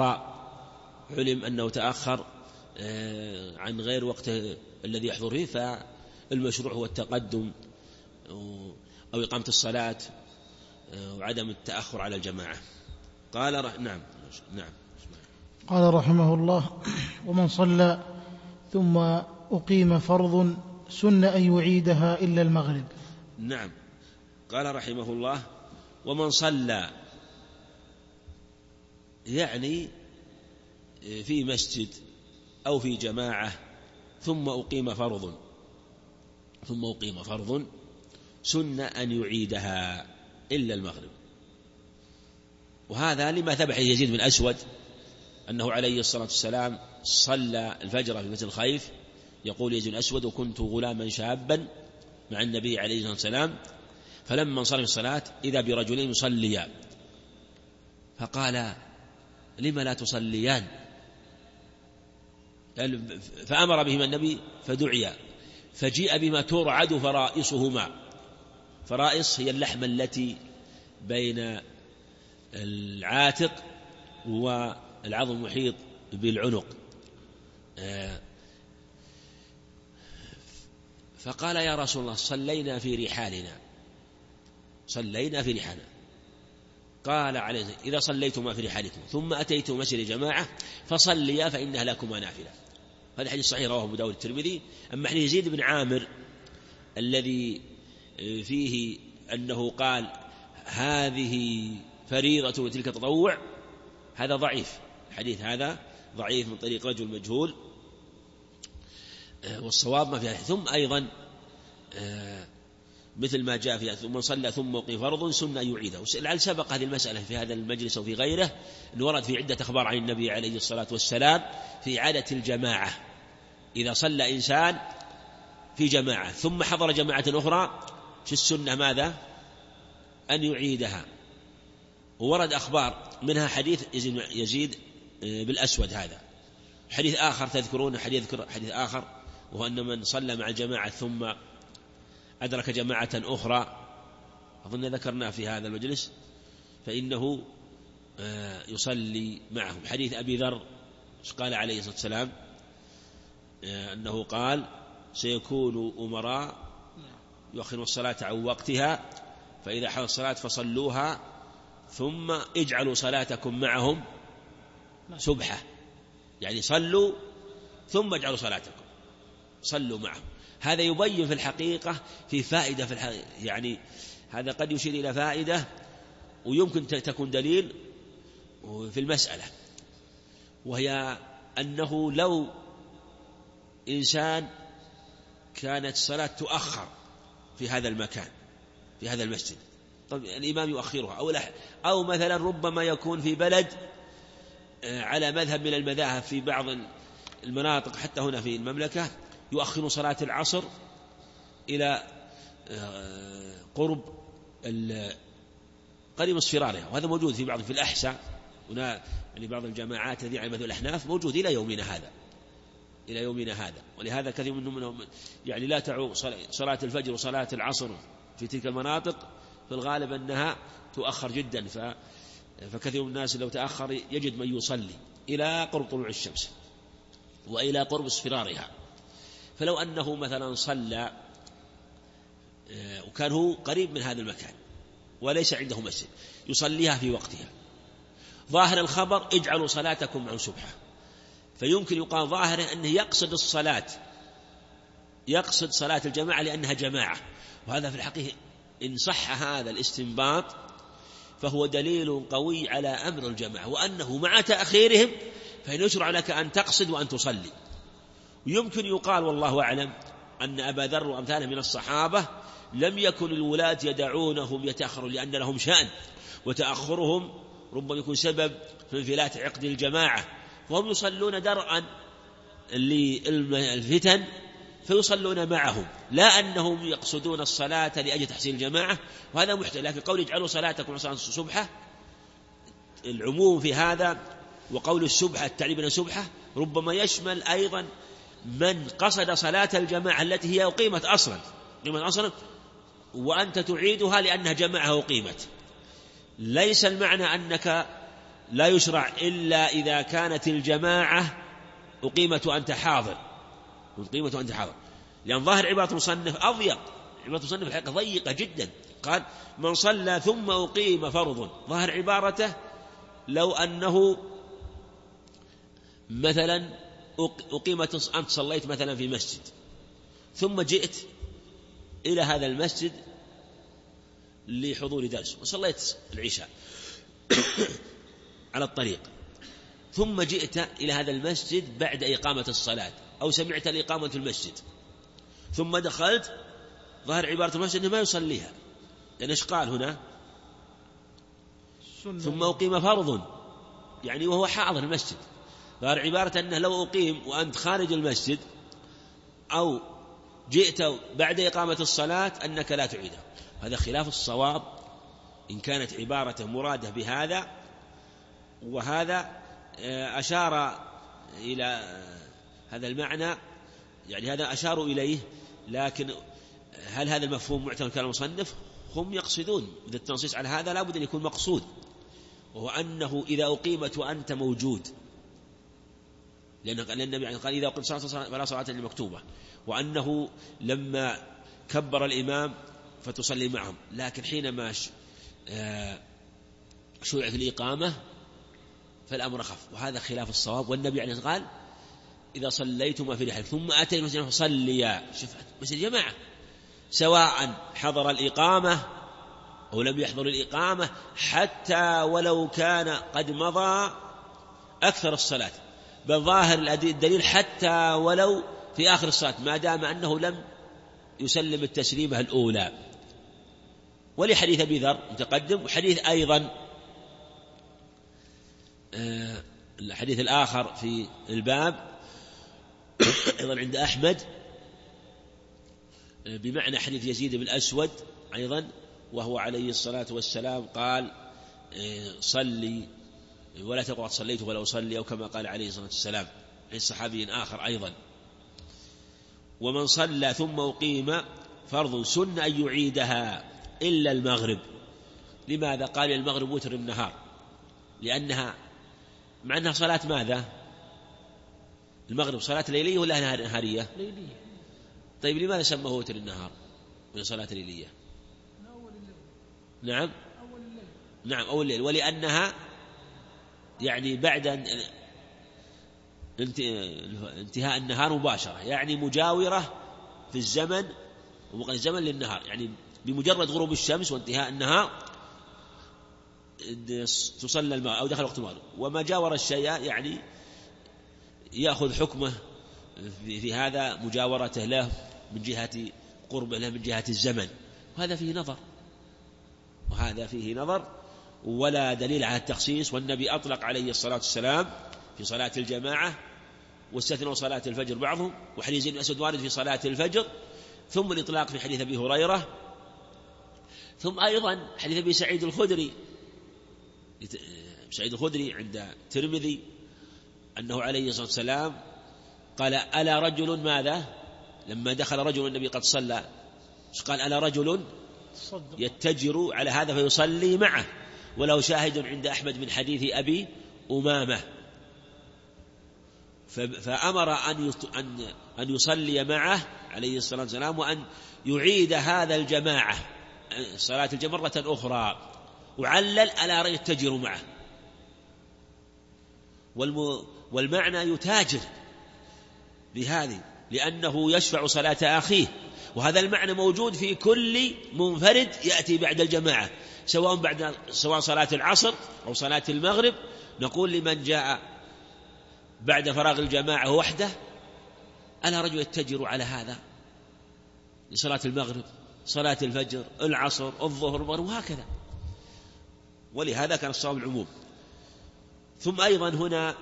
تأخر عن غير وقته الذي يحضر فيه، فالمشروع هو التقدم أو إقامة الصلاة وعدم التأخر على الجماعة. قال نعم قال رحمه الله ومن صلى ثم أقيم فرض سن أن يعيدها إلا المغرب. نعم قال رحمه الله ومن صلى يعني في مسجد أو في جماعة ثم أقيم فرض سن أن يعيدها إلا المغرب. وهذا لما ثبت يزيد بن أسود أنه عليه الصلاة والسلام صلى الفجر في مسجد الخيف، يقول يزيد بن أسود وكنت غلاما شابا مع النبي عليه الصلاة والسلام، فلما انصرف الصلاة إذا برجلين يصليان فقال لما لا تصليان، فأمر بهما النبي فدعيا فجيء بما ترعد فرائصهما. فرائص هي اللحمة التي بين العاتق والعظم المحيط بالعنق. فقال يا رسول الله صلينا في رحالنا. قال عليه إذا صليتما في رحالكم ثم أتيتم مسجد جماعة فصليا فإنها لكما نافلة. هذا حديث صحيح رواه أبو داود الترمذي. أما حديث يزيد بن عامر الذي فيه أنه قال هذه فريضة وتلك تطوع، هذا ضعيف. الحديث هذا ضعيف من طريق رجل مجهول، والصواب ما فيها. ثم أيضا مثل ما جاء فيها ثم صلى ثم أقيم فرض سنة يعيده. لعل سبق هذه المسألة في هذا المجلس وفي غيره، أن ورد في عدة أخبار عن النبي عليه الصلاة والسلام في عادة الجماعة. إذا صلى إنسان في جماعة ثم حضر جماعة أخرى، في السنة ماذا؟ أن يعيدها. وورد أخبار منها حديث يزيد بالأسود، هذا حديث آخر تذكرون حديث آخر، وهو أن من صلى مع الجماعة ثم أدرك جماعة أخرى، أظن ذكرناه في هذا المجلس، فإنه يصلي معهم. حديث أبي ذر قال عليه الصلاة والسلام أنه قال سيكون أمراء يؤخرون الصلاة عن وقتها، فإذا حضر الصلاة فصلوها ثم اجعلوا صلاتكم معهم سبحة، يعني صلوا ثم اجعلوا صلاتكم، صلوا معهم. هذا يبين في الحقيقة في فائدة في الحقيقة، يعني هذا قد يشير إلى فائدة ويمكن تكون دليل في المسألة، وهي أنه لو إنسان كانت الصلاة تؤخر في هذا المكان في هذا المسجد، طب الإمام يؤخرها، أو مثلا ربما يكون في بلد على مذهب من المذاهب في بعض المناطق حتى هنا في المملكة يؤخر صلاة العصر إلى قريب اصفرارها، وهذا موجود في الأحساء هنا، يعني بعض الجماعات التي على مذهب الأحناف موجود إلى يومنا هذا. ولهذا كثير منهم يعني لا تعو صلاة الفجر وصلاة العصر في تلك المناطق، في الغالب أنها تؤخر جدا، فكثير من الناس لو تأخر يجد من يصلي إلى قرب طلوع الشمس وإلى قرب اصفرارها. فلو أنه مثلا صلى وكان هو قريب من هذا المكان وليس عنده مسجد يصليها في وقتها، ظاهر الخبر اجعلوا صلاتكم عن سبحة، فيمكن يقال ظاهره أنه يقصد صلاة الجماعة لأنها جماعة، وهذا في الحقيقة إن صح هذا الاستنباط فهو دليل قوي على أمر الجماعة، وأنه مع تأخيرهم فإن يشرع لك أن تقصد وأن تصلي. ويمكن يقال والله أعلم أن أبا ذر وأمثاله من الصحابة لم يكن الولاة يدعونهم يتأخرون لأن لهم شأن، وتأخرهم ربما يكون سبب في انفلات عقد الجماعة، وهم يصلون درءا للفتن فيصلون معهم، لا أنهم يقصدون الصلاة لأجل تحسين الجماعة، وهذا محتمل. لكن قول اجعلوا صلاتكم صلاة السبحة، العموم في هذا وقول السبحة التعريب بين السبحة ربما يشمل أيضا من قصد صلاة الجماعة التي هي أقيمت أصلا وأنت تعيدها لأنها جماعة أقيمت. ليس المعنى أنك لا يشرع إلا إذا كانت الجماعة أقيمت وأنت حاضر، لأن ظاهر عبارة مصنف أضيق، عبارة مصنف الحقيقة ضيقة جدا. قال من صلى ثم أقيم فرض، ظاهر عبارته لو أنه مثلا أقيمت، أنت صليت مثلا في مسجد ثم جئت إلى هذا المسجد لحضور درس وصليت العشاء على الطريق، ثم جئت إلى هذا المسجد بعد إقامة الصلاة أو سمعت الإقامة في المسجد ثم دخلت، ظهر عبارة المسجد ما يصليها، لأن إيش قال هنا؟ ثم أقيم فرض، يعني وهو حاضر المسجد. ظهر عبارة أنه لو أقيم وأنت خارج المسجد أو جئت بعد إقامة الصلاة أنك لا تعيدها. هذا خلاف الصواب إن كانت عبارة مرادة بهذا، وهذا أشار إلى هذا المعنى، يعني هذا أشاروا إليه، لكن هل هذا المفهوم معتمد كلام المصنف؟ هم يقصدون إذا التنصيص على هذا لا بد أن يكون مقصود، وهو أنه إذا أقيمت وأنت موجود، لأن النبي قال إذا أقيمت صلاة فلا صلاة إلا مكتوبة، وأنه لما كبر الإمام فتصلي معهم، لكن حينما شرع في الإقامة فالأمر خف، وهذا خلاف الصواب. والنبي عليه الصلاة والسلام قال إذا صليتم في رحلكم ثم أتيتم المسجد فصليا، شوف مسجد جماعة، سواء حضر الإقامة أو لم يحضر الإقامة، حتى ولو كان قد مضى أكثر الصلاة، بل ظاهر الدليل حتى ولو في آخر الصلاة ما دام أنه لم يسلم التسليمة الأولى. ولحديث أبي ذر متقدم، وحديث أيضا الحديث الآخر في الباب أيضا عند أحمد بمعنى حديث يزيد بن الأسود أيضا، وهو عليه الصلاة والسلام قال صلي ولا تقعد صليت ولا أصلي، أو كما قال عليه الصلاة والسلام عند صحابي آخر أيضا. ومن صلى ثم أقيم فرض سن أن يعيدها إلا المغرب. لماذا؟ قال المغرب وتر النهار، لأنها مع أنها صلاة ماذا؟ المغرب صلاة ليلية ولا نهارية؟ ليلية. طيب لماذا سموه وتر النهار من صلاة ليلية؟ نعم نعم أول الليل، ولأنها يعني بعد انتهاء النهار مباشرة، يعني مجاورة في الزمن ومقابل الزمن للنهار، يعني بمجرد غروب الشمس وانتهاء النهار تصلى المغرب أو دخل وقت المغرب. وما جاور الشيء يعني يأخذ حكمه في هذا مجاورته له من جهة قربه له من جهة الزمن، وهذا فيه نظر ولا دليل على التخصيص. والنبي أطلق عليه الصلاة والسلام في صلاة الجماعة، واستثنوا صلاة الفجر بعضهم، وحديث زيد بن الأسود وارد في صلاة الفجر، ثم الإطلاق في حديث أبي هريرة، ثم أيضا حديث أبي سعيد الخدري عند الترمذي أنه عليه الصلاة والسلام قال ألا رجل ماذا؟ لما دخل رجل النبي قد صلى قال ألا رجل يتجر على هذا فيصلي معه، وله شاهد عند أحمد من حديث أبي أمامة، فأمر أن يصلي معه عليه الصلاة والسلام، وأن يعيد هذا الجماعة صلاة الجمعة مرة أخرى، وعلل ألا يتجر معه. والمعنى يتاجر بهذه لأنه يشفع صلاة أخيه، وهذا المعنى موجود في كل منفرد يأتي بعد الجماعة، سواء صلاة العصر أو صلاة المغرب. نقول لمن جاء بعد فراغ الجماعة وحده ألا رجل يتجر على هذا لصلاة المغرب، صلاة الفجر، العصر، الظهر، المغرب، وهكذا. ولهذا كان الصواب العموم. ثم أيضا هنا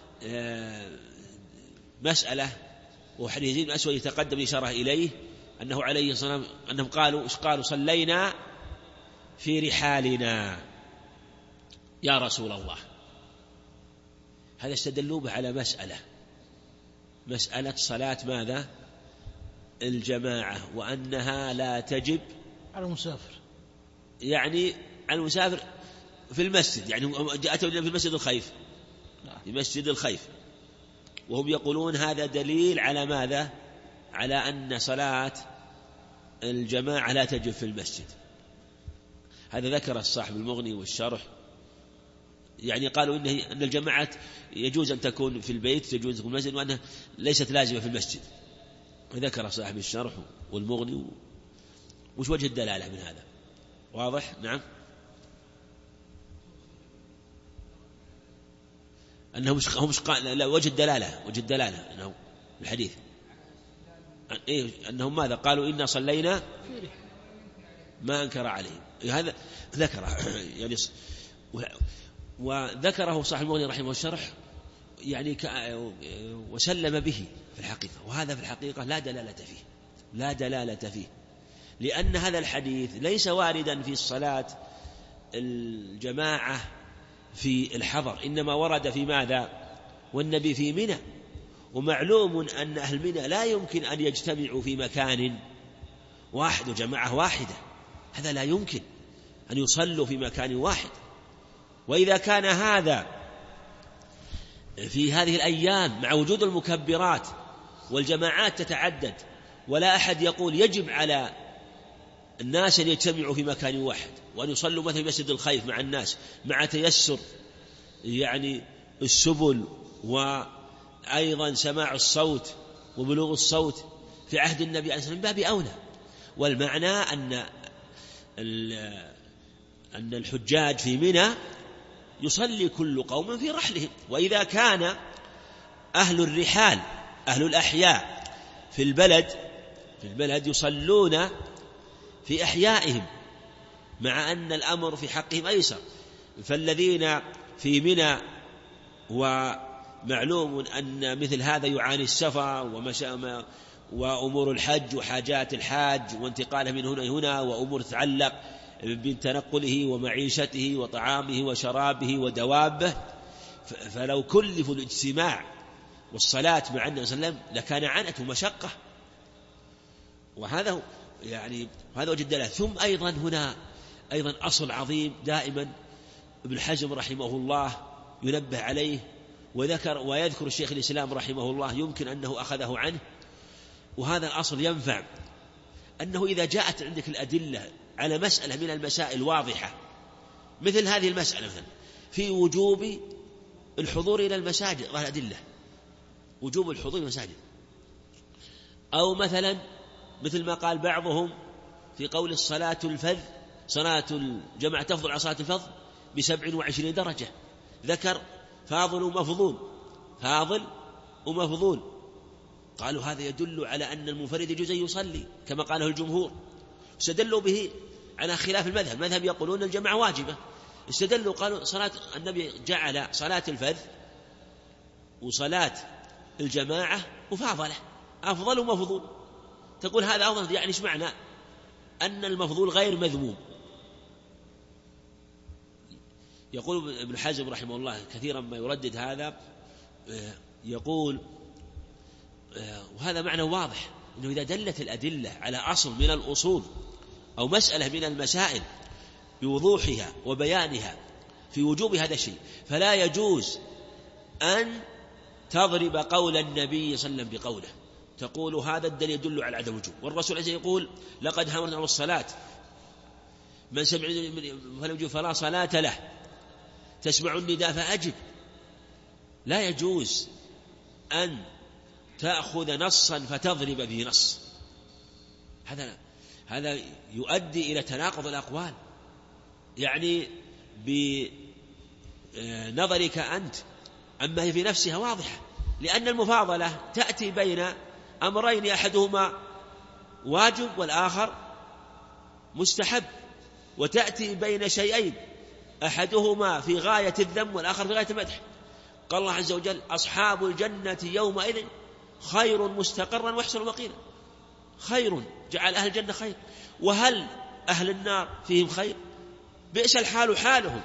مسألة، وحديث يزيد بن الأسود يتقدم الإشارة إليه أنه عليه الصلاة والسلام أنهم قالوا صلينا في رحالنا يا رسول الله. هذا استدلوا به على مسألة صلاة ماذا؟ الجماعة، وأنها لا تجب على المسافر، يعني على المسافر في المسجد، يعني جاءته في المسجد الخيف، في مسجد الخيف، وهم يقولون هذا دليل على ماذا؟ على أن صلاة الجماعة لا تجب في المسجد. هذا ذكر الصاحب المغني والشرح، يعني قالوا أن الجماعة يجوز أن تكون في البيت، يجوز أن تكون في المسجد، وأنها ليست لازمة في المسجد. وذكر صاحب الشرح والمغني. وش وجه الدلالة من هذا؟ واضح؟ نعم، أنه مش قال لا، وجه الدلالة أنه الحديث أنهم ماذا قالوا؟ إنا صلينا ما أنكر عليهم. هذا ذكره يعني، وذكره صاحب المغني رحمه الشرح يعني وسلم به في الحقيقة، وهذا في الحقيقة لا دلالة فيه، لأن هذا الحديث ليس واردا في الصلاة الجماعة في الحضر، إنما ورد في ماذا؟ والنبي في منى، ومعلوم أن أهل منى لا يمكن أن يجتمعوا في مكان واحد وجماعة واحدة، هذا لا يمكن أن يصلوا في مكان واحد. وإذا كان هذا في هذه الأيام مع وجود المكبرات والجماعات تتعدد، ولا أحد يقول يجب على الناس أن يجتمعوا في مكان واحد وأن يصلوا مثل مسجد الخيف مع الناس، مع تيسر يعني السبل وأيضا سماع الصوت وبلوغ الصوت في عهد النبي عليه الصلاة والسلام، باب أولى. والمعنى أن الحجاج في منى يصلي كل قوم في رحلهم. وإذا كان أهل الرحال أهل الأحياء في البلد يصلون في أحيائهم، مع أن الأمر في حقهم أيسر. فالذين في منى، ومعلوم أن مثل هذا يعاني السفر وأمور الحج وحاجات الحاج وانتقاله من هنا هنا، وأمور تتعلق بتنقله ومعيشته وطعامه وشرابه ودوابه، فلو كلفوا الاجتماع والصلاة مع النبي صلى الله عليه وسلم لكان عنت ومشقة. وهذا هذا وجه الدلالة. ثم أيضا هنا أصل عظيم دائما ابن حزم رحمه الله ينبه عليه، ويذكر الشيخ الإسلام رحمه الله يمكن أنه أخذه عنه. وهذا الأصل ينفع، أنه إذا جاءت عندك الأدلة على مسألة من المسائل واضحة، مثل هذه المسألة مثلا في وجوب الحضور إلى المساجد، ظهر الأدلة وجوب الحضور إلى المساجد، أو مثلا مثل ما قال بعضهم في قول الصلاة الفذ، صلاة الجماعة تفضل على صلاة الفضل ب27 درجة، ذكر فاضل ومفضول. قالوا هذا يدل على أن المنفرد يجوز أن يصلي كما قاله الجمهور، استدلوا به على خلاف المذهب يقولون الجماعة واجبة، استدلوا قالوا صلاة النبي جعل صلاة الفذ وصلاة الجماعة مفاضلة، أفضل ومفضول. تقول هذا أفضل، يعني إيش معنى؟ أن المفضول غير مذموم. يقول ابن حزم رحمه الله كثيرا ما يردد هذا، يقول وهذا معنى واضح، أنه إذا دلت الأدلة على أصل من الأصول أو مسألة من المسائل بوضوحها وبيانها في وجوب هذا الشيء، فلا يجوز أن تضرب قول النبي صلى الله عليه وسلم بقوله، تقول هذا الدليل يدل على عدم الوجوب. والرسول عليه يقول لقد همرنا على الصلاة من سمع فلم يجب فلا صلاة له، تسمع النداء فأجب. لا يجوز أن تأخذ نصا فتضرب به نص، هذا يؤدي إلى تناقض الأقوال. يعني بنظرك أنت أما هي في نفسها واضحة، لأن المفاضلة تأتي بين أمرين أحدهما واجب والآخر مستحب، وتأتي بين شيئين أحدهما في غاية الذم والآخر في غاية المدح. قال الله عز وجل أصحاب الجنة يومئذ خير مستقرا وأحسن مقيلا. خير، جعل أهل الجنة خير، وهل أهل النار فيهم خير؟ بئس الحال حالهم.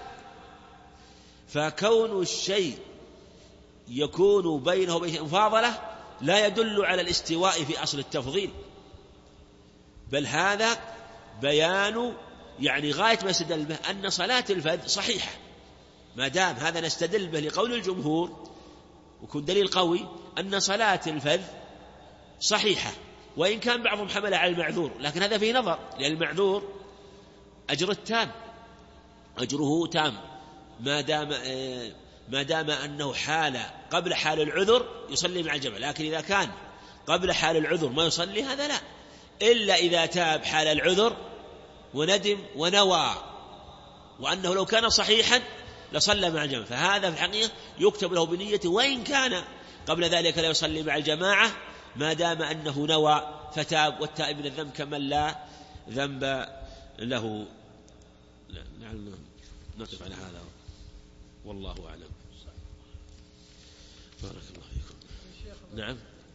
فكون الشيء يكون بينه وبين مفاضلة لا يدل على الاستواء في أصل التفضيل، بل هذا بيان غاية ما استدل به أن صلاة الفذ صحيحة، ما دام هذا نستدل به لقول الجمهور ويكون دليل قوي أن صلاة الفذ صحيحة، وإن كان بعضهم حمل على المعذور، لكن هذا فيه نظر، لأن المعذور أجره تام ما دام أنه حال قبل حال العذر يصلي مع الجماعة. لكن إذا كان قبل حال العذر ما يصلي هذا لا، إلا إذا تاب حال العذر وندم ونوى وأنه لو كان صحيحا لصلى مع الجماعة، فهذا في الحقيقة يكتب له بنية، وإن كان قبل ذلك لا يصلي مع الجماعة ما دام أنه نوى فتاب، والتائب من الذنب كمن لا ذنب له. نقف على هذا والله أعلم. بارك الله فيكم. نعم.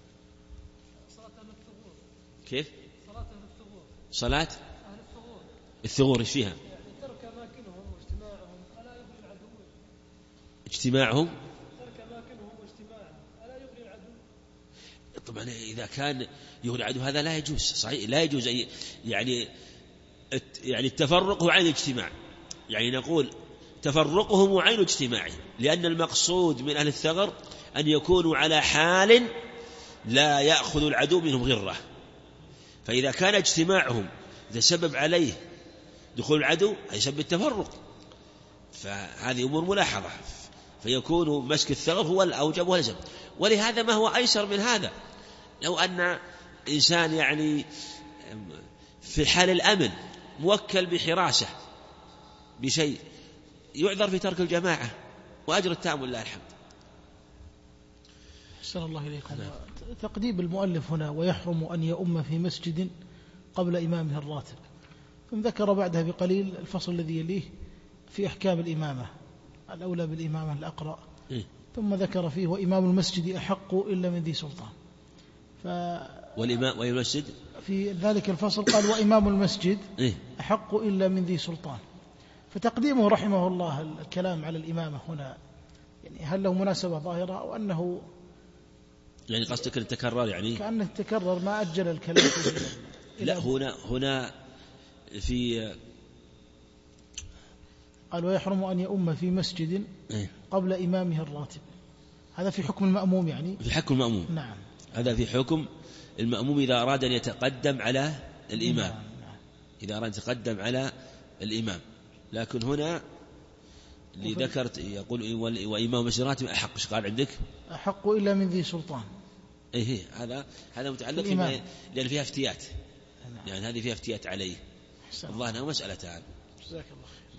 كيف؟ صلاة الثغور ايش فيها؟ ترك أماكنهم واجتماعهم ألا يغني العدو؟ اجتماعهم ترك أماكنهم واجتماعهم ألا يغني العدو؟ طبعا إذا كان يغني العدو هذا لا يجوز، صحيح لا يجوز. يعني التفرق هو عين الاجتماع، يعني نقول تفرقهم عين اجتماعهم، لأن المقصود من أهل الثغر أن يكونوا على حال لا يأخذ العدو منهم غرة. فإذا كان اجتماعهم يتسبب عليه دخول العدو يسبب التفرق، فهذه أمور ملاحظة، فيكون مسك الثغر هو الأوجب واللزم. ولهذا ما هو أيسر من هذا؟ لو أن إنسان في حال الأمن موكل بحراسة بشيء يعذر في ترك الجماعة وأجر التام لله الحمد. أحسن الله إليكم. تقديم المؤلف هنا ويحرم أن يؤم في مسجد قبل إمامه الراتب، ثم ذكر بعدها بقليل الفصل الذي يليه في أحكام الإمامة، الأولى بالإمامة الأقرأ، ثم ذكر فيه وإمام المسجد أحق إلا من ذي سلطان. والإمام والمسجد في ذلك الفصل قال وإمام المسجد أحق إلا من ذي سلطان. فتقديمه رحمه الله الكلام على الإمامة هنا يعني هل له مناسبة ظاهرة أو أنه يعني قصدك التكرر، يعني كأنه تكرر ما أجل الكلام لا هنا في قال ويحرم أن يؤم في مسجد قبل إمامه الراتب. هذا في حكم المأموم، يعني في حكم المأموم. نعم، هذا في حكم المأموم إذا أراد أن يتقدم على الإمام. نعم. إذا أراد أن يتقدم على الإمام. لكن هنا اللي ذكرت يقول وإمام المسجد الراتب أحق، إيش قال عندك؟ أحق إلا من ذي سلطان. هذا متعلق فيما لأن فيها افتيات، يعني هذه فيها افتيات عليه. الظاهر مسألة. جزاك الله خير.